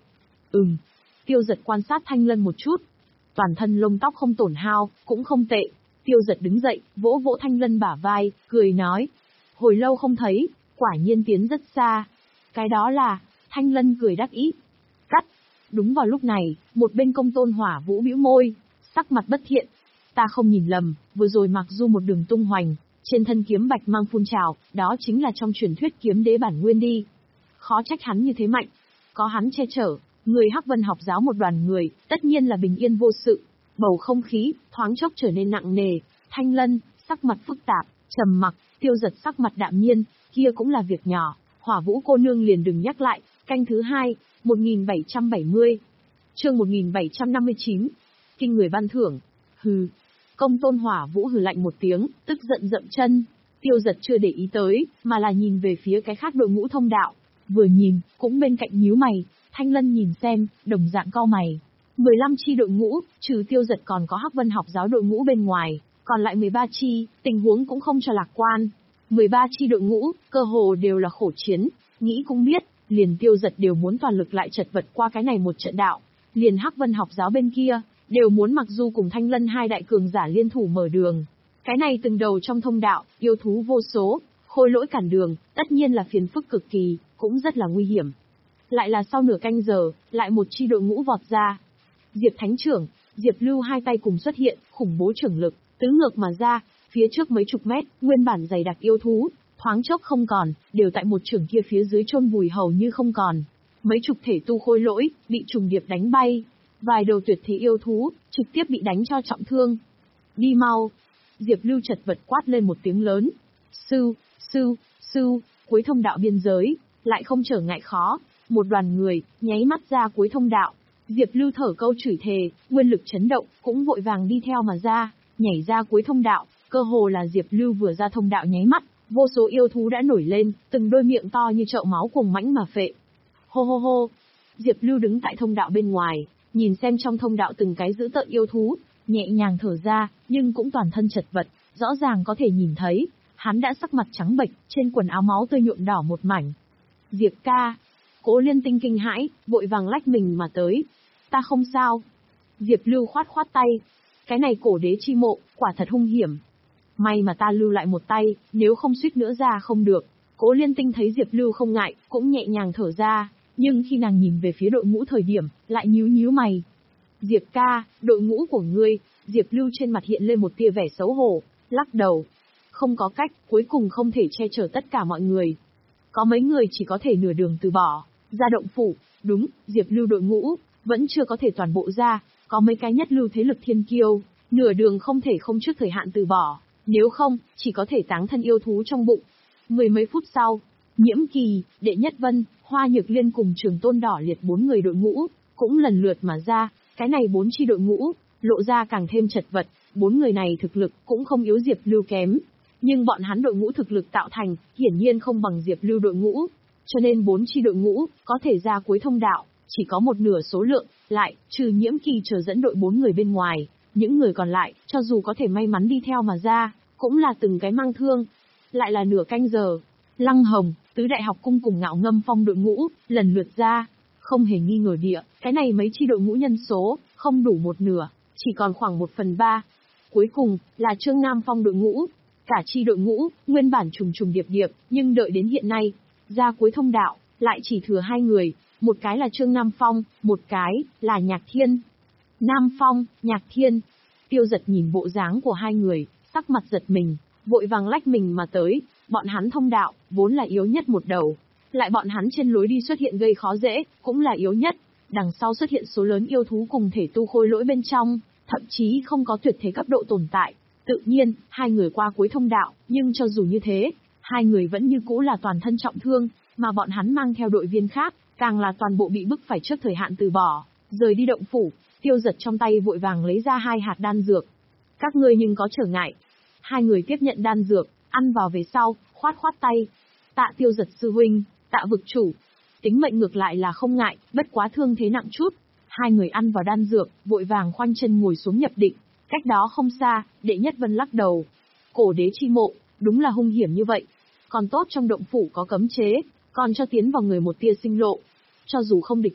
Ừm. Tiêu Dật quan sát Thanh Lân một chút. Toàn thân lông tóc không tổn hao, cũng không tệ. Tiêu Dật đứng dậy, vỗ vỗ Thanh Lân bả vai, cười nói. Hồi lâu không thấy, quả nhiên tiến rất xa. Cái đó là, Thanh Lân cười đắc ý. Cắt. Đúng vào lúc này, một bên Công Tôn Hỏa Vũ bĩu môi, sắc mặt bất thiện. Ta không nhìn lầm, vừa rồi mặc dù một đường tung hoành, trên thân kiếm bạch mang phun trào, đó chính là trong truyền thuyết kiếm đế bản nguyên đi. Khó trách hắn như thế mạnh. Có hắn che chở, người Hắc Vân học giáo một đoàn người, tất nhiên là bình yên vô sự. Bầu không khí, thoáng chốc trở nên nặng nề. Thanh Lân, sắc mặt phức tạp, trầm mặc. Tiêu Dật sắc mặt đạm nhiên, kia cũng là việc nhỏ. Hỏa Vũ cô nương liền đừng nhắc lại. Canh thứ hai, một nghìn bảy trăm bảy mươi. Chương một nghìn bảy trăm năm mươi chín. Kinh người ban thưởng. Hừ. Công Tôn Hỏa Vũ hừ lạnh một tiếng, tức giận dậm chân. Tiêu Dật chưa để ý tới, mà là nhìn về phía cái khác đội ngũ thông đạo. Vừa nhìn, cũng bên cạnh nhíu mày. Thanh Lân nhìn xem, đồng dạng cau mày. mười lăm chi đội ngũ, trừ Tiêu Dật còn có Hắc Vân học giáo đội ngũ bên ngoài, còn lại mười ba chi, tình huống cũng không cho lạc quan. mười ba chi đội ngũ, cơ hồ đều là khổ chiến, nghĩ cũng biết, liền Tiêu Dật đều muốn toàn lực lại chật vật qua cái này một trận đạo. Liền Hắc Vân học giáo bên kia, đều muốn mặc dù cùng Thanh Lân hai đại cường giả liên thủ mở đường. Cái này từng đầu trong thông đạo, yêu thú vô số, khôi lỗi cản đường, tất nhiên là phiền phức cực kỳ, cũng rất là nguy hiểm. Lại là sau nửa canh giờ, lại một chi đội ngũ vọt ra. Diệp Thánh Trưởng, Diệp Lưu hai tay cùng xuất hiện, khủng bố trưởng lực, tứ ngược mà ra, phía trước mấy chục mét, nguyên bản dày đặc yêu thú, thoáng chốc không còn, đều tại một trưởng kia phía dưới chôn vùi hầu như không còn. Mấy chục thể tu khôi lỗi, bị trùng điệp đánh bay. Vài đầu tuyệt thế yêu thú, trực tiếp bị đánh cho trọng thương. Đi mau. Diệp Lưu chật vật quát lên một tiếng lớn. Sư, sư, sư, cuối thông đạo biên giới, lại không trở ngại khó. Một đoàn người, nháy mắt ra cuối thông đạo. Diệp Lưu thở câu chửi thề, nguyên lực chấn động, cũng vội vàng đi theo mà ra, nhảy ra cuối thông đạo. Cơ hồ là Diệp Lưu vừa ra thông đạo nháy mắt, vô số yêu thú đã nổi lên, từng đôi miệng to như chậu máu cuồng mãnh mà phệ. Hô hô hô. Diệp Lưu đứng tại thông đạo bên ngoài, nhìn xem trong thông đạo từng cái dữ tợn yêu thú, nhẹ nhàng thở ra, nhưng cũng toàn thân chật vật, rõ ràng có thể nhìn thấy, hắn đã sắc mặt trắng bệch, trên quần áo máu tươi nhuộm đỏ một mảnh. Diệp ca. Cố Liên Tinh kinh hãi, vội vàng lách mình mà tới. Ta không sao. Diệp Lưu khoát khoát tay. Cái này cổ đế chi mộ, quả thật hung hiểm. May mà ta lưu lại một tay, nếu không suýt nữa ra không được. Cố Liên Tinh thấy Diệp Lưu không ngại, cũng nhẹ nhàng thở ra, nhưng khi nàng nhìn về phía đội ngũ thời điểm, lại nhíu nhíu mày. Diệp ca, đội ngũ của ngươi. Diệp Lưu trên mặt hiện lên một tia vẻ xấu hổ, lắc đầu. Không có cách, cuối cùng không thể che chở tất cả mọi người. Có mấy người chỉ có thể nửa đường từ bỏ, ra động phủ. Đúng, Diệp Lưu đội ngũ, vẫn chưa có thể toàn bộ ra, có mấy cái nhất lưu thế lực thiên kiêu, nửa đường không thể không trước thời hạn từ bỏ, nếu không, chỉ có thể táng thân yêu thú trong bụng. Mười mấy phút sau, Nhiễm Kỳ, Đệ Nhất Vân, Hoa Nhược Liên cùng Trường Tôn Đỏ Liệt bốn người đội ngũ, cũng lần lượt mà ra, cái này bốn chi đội ngũ, lộ ra càng thêm chật vật, bốn người này thực lực cũng không yếu Diệp Lưu kém. Nhưng bọn hắn đội ngũ thực lực tạo thành, hiển nhiên không bằng Diệp Lưu đội ngũ, cho nên bốn chi đội ngũ, có thể ra cuối thông đạo, chỉ có một nửa số lượng, lại, trừ Nhiễm Kỳ chờ dẫn đội bốn người bên ngoài, những người còn lại, cho dù có thể may mắn đi theo mà ra, cũng là từng cái mang thương. Lại là nửa canh giờ, Lăng Hồng, Tứ Đại Học Cung cùng Ngạo Ngâm Phong đội ngũ, lần lượt ra, không hề nghi ngờ địa, cái này mấy chi đội ngũ nhân số, không đủ một nửa, chỉ còn khoảng một phần ba. Cuối cùng, là Trương Nam Phong đội ngũ. Cả chi đội ngũ, nguyên bản trùng trùng điệp điệp, nhưng đợi đến hiện nay, ra cuối thông đạo, lại chỉ thừa hai người, một cái là Trương Nam Phong, một cái, là Nhạc Thiên. Nam Phong, Nhạc Thiên. Tiêu Dật nhìn bộ dáng của hai người, sắc mặt giật mình, vội vàng lách mình mà tới, bọn hắn thông đạo, vốn là yếu nhất một đầu. Lại bọn hắn trên lối đi xuất hiện gây khó dễ, cũng là yếu nhất. Đằng sau xuất hiện số lớn yêu thú cùng thể tu khôi lỗi bên trong, thậm chí không có tuyệt thế cấp độ tồn tại. Tự nhiên, hai người qua cuối thông đạo, nhưng cho dù như thế, hai người vẫn như cũ là toàn thân trọng thương, mà bọn hắn mang theo đội viên khác, càng là toàn bộ bị bức phải trước thời hạn từ bỏ, rời đi động phủ. Tiêu Dật trong tay vội vàng lấy ra hai hạt đan dược. Các ngươi nhưng có trở ngại. Hai người tiếp nhận đan dược, ăn vào về sau, khoát khoát tay. Tạ Tiêu Dật sư huynh, tạ vực chủ. Tính mệnh ngược lại là không ngại, bất quá thương thế nặng chút. Hai người ăn vào đan dược, vội vàng khoanh chân ngồi xuống nhập định. Cách đó không xa, Đệ Nhất Vân lắc đầu. Cổ đế chi mộ, đúng là hung hiểm như vậy. Còn tốt trong động phủ có cấm chế, còn cho tiến vào người một tia sinh lộ. Cho dù không địch lại,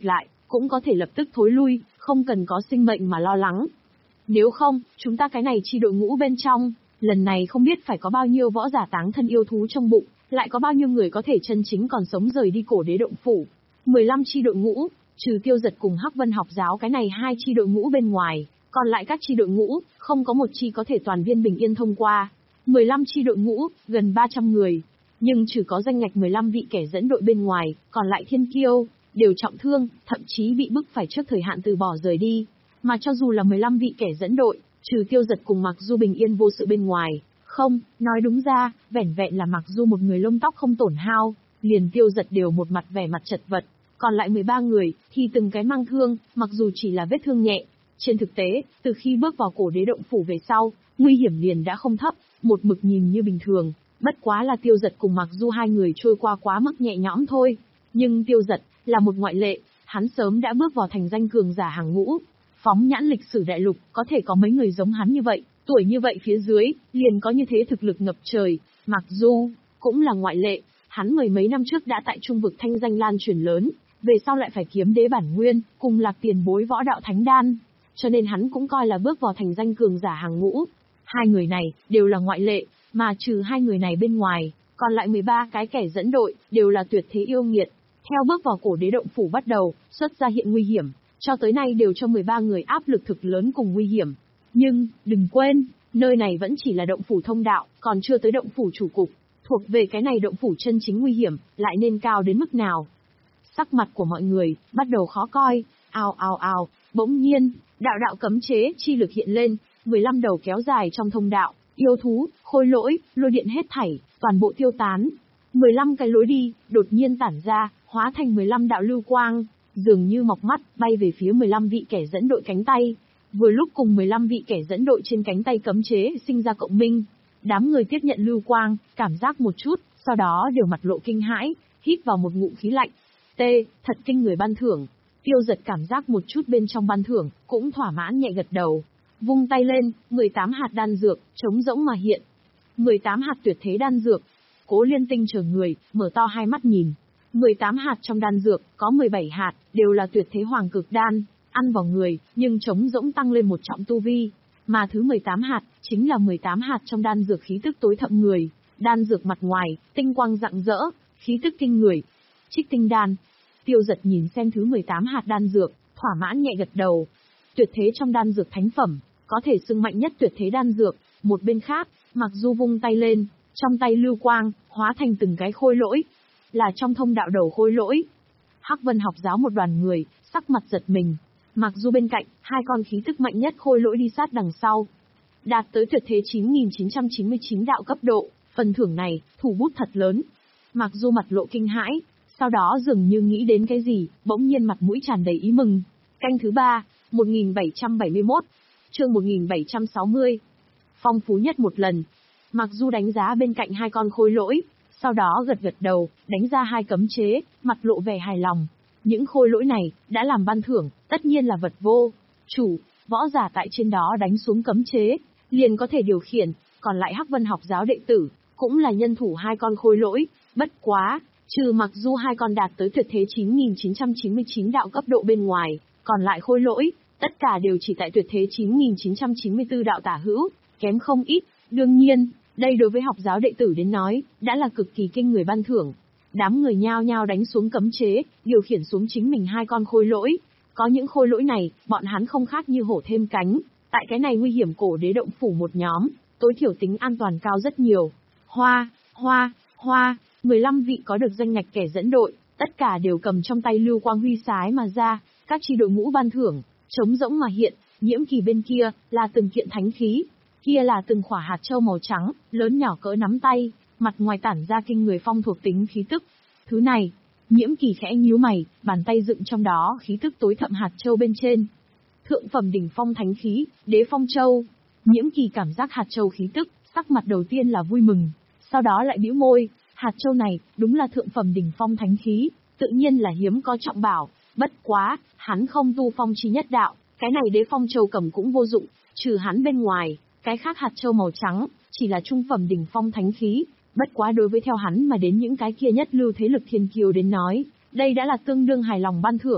cũng có thể lập tức thối lui, không cần có sinh mệnh mà lo lắng. Nếu không, chúng ta cái này chi đội ngũ bên trong, lần này không biết phải có bao nhiêu võ giả táng thân yêu thú trong bụng, lại có bao nhiêu người có thể chân chính còn sống rời đi cổ đế động phủ. mười lăm chi đội ngũ, trừ Tiêu Giật cùng Hắc Vân học giáo cái này hai chi đội ngũ bên ngoài, còn lại các chi đội ngũ, không có một chi có thể toàn viên bình yên thông qua. mười lăm chi đội ngũ, gần ba trăm người, nhưng trừ có danh ngạch mười lăm vị kẻ dẫn đội bên ngoài, còn lại thiên kiêu, đều trọng thương, thậm chí bị bức phải trước thời hạn từ bỏ rời đi. Mà cho dù là mười lăm vị kẻ dẫn đội, trừ Tiêu Giật cùng Mạc Du bình yên vô sự bên ngoài, không, nói đúng ra, vẻn vẹn là Mạc Du một người lông tóc không tổn hao, liền Tiêu Giật đều một mặt vẻ mặt chật vật, còn lại mười ba người, thì từng cái mang thương, mặc dù chỉ là vết thương nhẹ. Trên thực tế, từ khi bước vào cổ đế động phủ về sau, nguy hiểm liền đã không thấp, một mực nhìn như bình thường, bất quá là Tiêu Giật cùng Mạc Du hai người trôi qua quá mức nhẹ nhõm thôi. Nhưng Tiêu Giật là một ngoại lệ, hắn sớm đã bước vào thành danh cường giả hàng ngũ. Phóng nhãn lịch sử đại lục, có thể có mấy người giống hắn như vậy, tuổi như vậy phía dưới, liền có như thế thực lực ngập trời. Mạc Du cũng là ngoại lệ, hắn mười mấy năm trước đã tại trung vực thanh danh lan truyền lớn, về sau lại phải kiếm đế bản nguyên, cùng Lạc tiền bối võ đạo thánh đan, cho nên hắn cũng coi là bước vào thành danh cường giả hàng ngũ. Hai người này đều là ngoại lệ, mà trừ hai người này bên ngoài, còn lại mười ba cái kẻ dẫn đội đều là tuyệt thế yêu nghiệt. Theo bước vào cổ đế động phủ bắt đầu, xuất ra hiện nguy hiểm, cho tới nay đều cho mười ba người áp lực thực lớn cùng nguy hiểm. Nhưng, đừng quên, nơi này vẫn chỉ là động phủ thông đạo, còn chưa tới động phủ chủ cục. Thuộc về cái này động phủ chân chính nguy hiểm, lại nên cao đến mức nào? Sắc mặt của mọi người bắt đầu khó coi, ào ào ào, bỗng nhiên, đạo đạo cấm chế chi lực hiện lên, mười lăm đầu kéo dài trong thông đạo, yêu thú, khôi lỗi, lôi điện hết thảy, toàn bộ tiêu tán. mười lăm cái lối đi đột nhiên tản ra, hóa thành mười lăm đạo lưu quang, dường như mọc mắt, bay về phía mười lăm vị kẻ dẫn đội cánh tay. Vừa lúc cùng mười lăm vị kẻ dẫn đội trên cánh tay cấm chế sinh ra cộng minh. Đám người tiếp nhận lưu quang, cảm giác một chút, sau đó đều mặt lộ kinh hãi, hít vào một ngụm khí lạnh. T, thật kinh người ban thưởng. Tiêu Giật cảm giác một chút bên trong ban thưởng, cũng thỏa mãn nhẹ gật đầu. Vung tay lên, mười tám hạt đan dược, trống rỗng mà hiện. mười tám hạt tuyệt thế đan dược. Cố Liên Tinh chờ người, mở to hai mắt nhìn. mười tám hạt trong đan dược, có mười bảy hạt, đều là tuyệt thế hoàng cực đan, ăn vào người, nhưng trống rỗng tăng lên một trọng tu vi. Mà thứ mười tám hạt, chính là mười tám hạt trong đan dược khí tức tối thậm người. Đan dược mặt ngoài, tinh quang rạng rỡ, khí tức kinh người. Trích tinh đan. Tiêu Giật nhìn xem thứ mười tám hạt đan dược, thỏa mãn nhẹ gật đầu. Tuyệt thế trong đan dược thánh phẩm, có thể xưng mạnh nhất tuyệt thế đan dược. Một bên khác, Mặc Du vung tay lên, trong tay lưu quang, hóa thành từng cái khôi lỗi. Là trong thông đạo đầu khôi lỗi. Hắc Vân học giáo một đoàn người, sắc mặt giật mình. Mặc Du bên cạnh, hai con khí tức mạnh nhất khôi lỗi đi sát đằng sau. Đạt tới tuyệt thế chín nghìn chín trăm chín mươi chín đạo cấp độ, phần thưởng này, thủ bút thật lớn. Mặc Du mặt lộ kinh hãi, sau đó dường như nghĩ đến cái gì, bỗng nhiên mặt mũi tràn đầy ý mừng. Canh thứ ba, một nghìn bảy trăm bảy mươi mốt, chương một nghìn bảy trăm sáu mươi. Phong phú nhất một lần. Mặc Du đánh giá bên cạnh hai con khôi lỗi, sau đó gật gật đầu, đánh ra hai cấm chế, mặt lộ vẻ hài lòng. Những khôi lỗi này, đã làm ban thưởng, tất nhiên là vật vô chủ, võ giả tại trên đó đánh xuống cấm chế, liền có thể điều khiển, còn lại Hắc Vân học giáo đệ tử, cũng là nhân thủ hai con khôi lỗi, bất quá, trừ Mặc Du hai con đạt tới tuyệt thế chín nghìn chín trăm chín mươi chín đạo cấp độ bên ngoài, còn lại khôi lỗi, tất cả đều chỉ tại tuyệt thế chín nghìn chín trăm chín mươi tư đạo tả hữu, kém không ít, đương nhiên, đây đối với học giáo đệ tử đến nói, đã là cực kỳ kinh người ban thưởng. Đám người nhao nhao đánh xuống cấm chế, điều khiển xuống chính mình hai con khôi lỗi. Có những khôi lỗi này, bọn hắn không khác như hổ thêm cánh. Tại cái này nguy hiểm cổ đế động phủ một nhóm, tối thiểu tính an toàn cao rất nhiều. Hoa, hoa, hoa, mười lăm vị có được danh ngạch kẻ dẫn đội, tất cả đều cầm trong tay lưu quang huy sái mà ra, các chi đội ngũ ban thưởng, trống rỗng mà hiện, nhiễm kỳ bên kia, là từng kiện thánh khí. Kia là từng khỏa hạt châu màu trắng, lớn nhỏ cỡ nắm tay, mặt ngoài tản ra kinh người phong thuộc tính khí tức. Thứ này, nhiễm kỳ khẽ nhíu mày, bàn tay dựng trong đó khí tức tối thậm hạt châu bên trên. Thượng phẩm đỉnh phong thánh khí, đế phong châu. Nhiễm kỳ cảm giác hạt châu khí tức, sắc mặt đầu tiên là vui mừng, sau đó lại bĩu môi, hạt châu này, đúng là thượng phẩm đỉnh phong thánh khí, tự nhiên là hiếm có trọng bảo, bất quá, hắn không tu phong chi nhất đạo, cái này đế phong châu cầm cũng vô dụng, trừ hắn bên ngoài. Cái khác hạt châu màu trắng, chỉ là trung phẩm đỉnh phong thánh khí, bất quá đối với theo hắn mà đến những cái kia nhất lưu thế lực thiên kiêu đến nói, đây đã là tương đương hài lòng ban thưởng.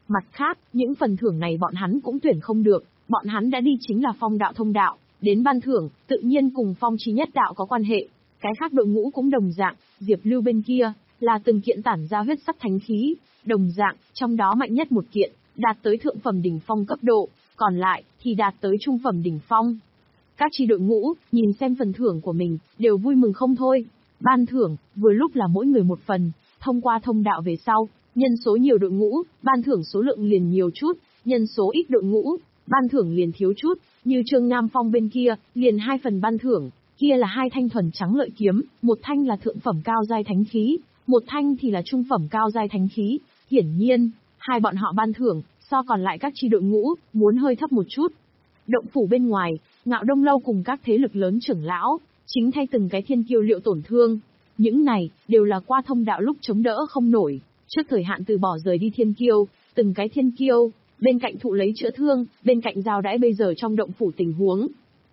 Mặt khác, những phần thưởng này bọn hắn cũng tuyển không được, bọn hắn đã đi chính là phong đạo thông đạo, đến ban thưởng, tự nhiên cùng phong chi nhất đạo có quan hệ. Cái khác đội ngũ cũng đồng dạng, Diệp Lưu bên kia, là từng kiện tản ra huyết sắc thánh khí, đồng dạng, trong đó mạnh nhất một kiện, đạt tới thượng phẩm đỉnh phong cấp độ, còn lại, thì đạt tới trung phẩm đỉnh phong. Các chi đội ngũ, nhìn xem phần thưởng của mình, đều vui mừng không thôi. Ban thưởng, vừa lúc là mỗi người một phần, thông qua thông đạo về sau, nhân số nhiều đội ngũ, ban thưởng số lượng liền nhiều chút, nhân số ít đội ngũ, ban thưởng liền thiếu chút, như Trương Nam Phong bên kia, liền hai phần ban thưởng, kia là hai thanh thuần trắng lợi kiếm, một thanh là thượng phẩm cao giai thánh khí, một thanh thì là trung phẩm cao giai thánh khí, hiển nhiên, hai bọn họ ban thưởng, so còn lại các chi đội ngũ, muốn hơi thấp một chút. Động phủ bên ngoài, Ngạo Đông Lâu cùng các thế lực lớn trưởng lão, chính thay từng cái thiên kiêu liệu tổn thương. Những này, đều là qua thông đạo lúc chống đỡ không nổi, trước thời hạn từ bỏ rời đi thiên kiêu, từng cái thiên kiêu, bên cạnh thụ lấy chữa thương, bên cạnh giao đãi bây giờ trong động phủ tình huống.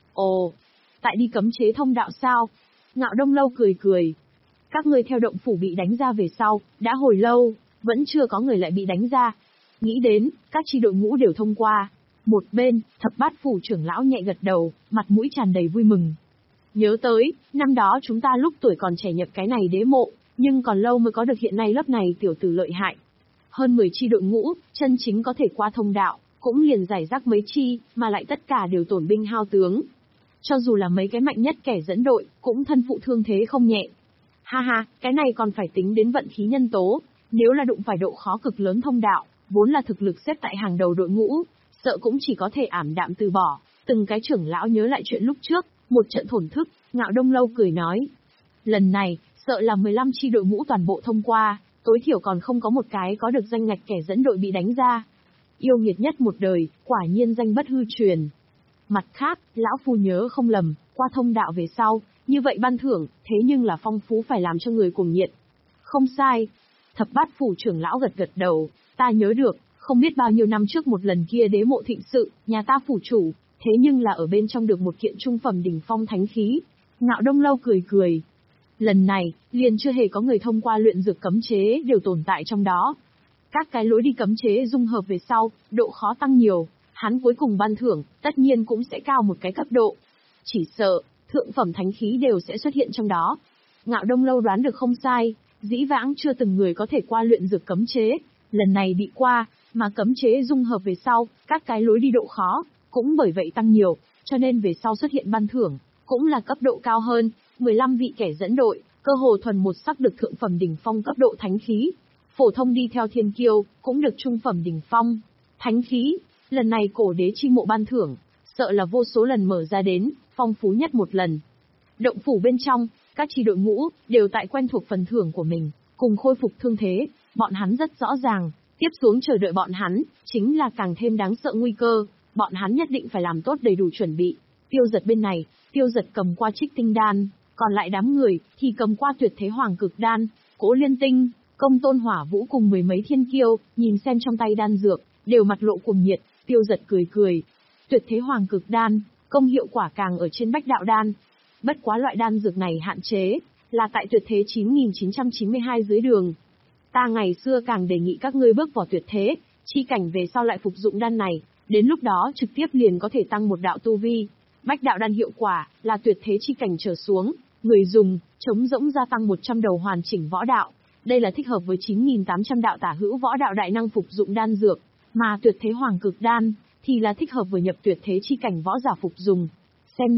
Ồ, tại đi cấm chế thông đạo sao? Ngạo Đông Lâu cười cười. Các ngươi theo động phủ bị đánh ra về sau, đã hồi lâu, vẫn chưa có người lại bị đánh ra. Nghĩ đến, các chi đội ngũ đều thông qua. Một bên, Thập Bát phủ trưởng lão nhẹ gật đầu, mặt mũi tràn đầy vui mừng. Nhớ tới, năm đó chúng ta lúc tuổi còn trẻ nhập cái này đế mộ, nhưng còn lâu mới có được hiện nay lớp này tiểu tử lợi hại. Hơn mười chi đội ngũ, chân chính có thể qua thông đạo, cũng liền giải rác mấy chi, mà lại tất cả đều tổn binh hao tướng. Cho dù là mấy cái mạnh nhất kẻ dẫn đội, cũng thân phụ thương thế không nhẹ. Ha ha, cái này còn phải tính đến vận khí nhân tố, nếu là đụng phải độ khó cực lớn thông đạo, vốn là thực lực xếp tại hàng đầu đội ngũ, sợ cũng chỉ có thể ảm đạm từ bỏ. Từng cái trưởng lão nhớ lại chuyện lúc trước, một trận thổn thức, Ngạo Đông Lâu cười nói. Lần này, sợ là mười lăm chi đội ngũ toàn bộ thông qua, tối thiểu còn không có một cái có được danh ngạch kẻ dẫn đội bị đánh ra. Yêu nghiệt nhất một đời, quả nhiên danh bất hư truyền. Mặt khác, lão phu nhớ không lầm, qua thông đạo về sau, như vậy ban thưởng, thế nhưng là phong phú phải làm cho người cuồng nhiệt. Không sai. Thập Bát phủ trưởng lão gật gật đầu, ta nhớ được, không biết bao nhiêu năm trước một lần kia đế mộ thịnh sự, nhà ta phủ chủ, thế nhưng là ở bên trong được một kiện trung phẩm đỉnh phong thánh khí. Ngạo Đông Lâu cười cười. Lần này, liền chưa hề có người thông qua luyện dược cấm chế đều tồn tại trong đó. Các cái lối đi cấm chế dung hợp về sau, độ khó tăng nhiều, hắn cuối cùng ban thưởng, tất nhiên cũng sẽ cao một cái cấp độ. Chỉ sợ, thượng phẩm thánh khí đều sẽ xuất hiện trong đó. Ngạo Đông Lâu đoán được không sai, dĩ vãng chưa từng người có thể qua luyện dược cấm chế, lần này bị qua, mà cấm chế dung hợp về sau, các cái lối đi độ khó, cũng bởi vậy tăng nhiều, cho nên về sau xuất hiện ban thưởng, cũng là cấp độ cao hơn, mười lăm vị kẻ dẫn đội, cơ hồ thuần một sắc được thượng phẩm đỉnh phong cấp độ thánh khí. Phổ thông đi theo thiên kiêu, cũng được trung phẩm đỉnh phong. Thánh khí, lần này cổ đế chi mộ ban thưởng, sợ là vô số lần mở ra đến, phong phú nhất một lần. Động phủ bên trong, các chi đội ngũ, đều tại quen thuộc phần thưởng của mình, cùng khôi phục thương thế, bọn hắn rất rõ ràng, tiếp xuống chờ đợi bọn hắn, chính là càng thêm đáng sợ nguy cơ, bọn hắn nhất định phải làm tốt đầy đủ chuẩn bị. Tiêu Giật bên này, Tiêu Giật cầm qua trích tinh đan, còn lại đám người, thì cầm qua tuyệt thế hoàng cực đan, Cố Liên Tinh, Công Tôn Hỏa Vũ cùng mười mấy thiên kiêu, nhìn xem trong tay đan dược, đều mặt lộ cuồng nhiệt. Tiêu Giật cười cười. Tuyệt thế hoàng cực đan, công hiệu quả càng ở trên bách đạo đan. Bất quá loại đan dược này hạn chế, là tại tuyệt thế chín nghìn chín trăm chín mươi hai dưới đường. Ta ngày xưa càng đề nghị các ngươi bước vào tuyệt thế, chi cảnh về sau lại phục dụng đan này, đến lúc đó trực tiếp liền có thể tăng một đạo tu vi. Bách đạo đan hiệu quả, là tuyệt thế chi cảnh trở xuống, người dùng, chống rỗng gia tăng một trăm đầu hoàn chỉnh võ đạo. Đây là thích hợp với chín nghìn tám trăm đạo tả hữu võ đạo đại năng phục dụng đan dược, mà tuyệt thế hoàng cực đan, thì là thích hợp với nhập tuyệt thế chi cảnh võ giả phục dùng.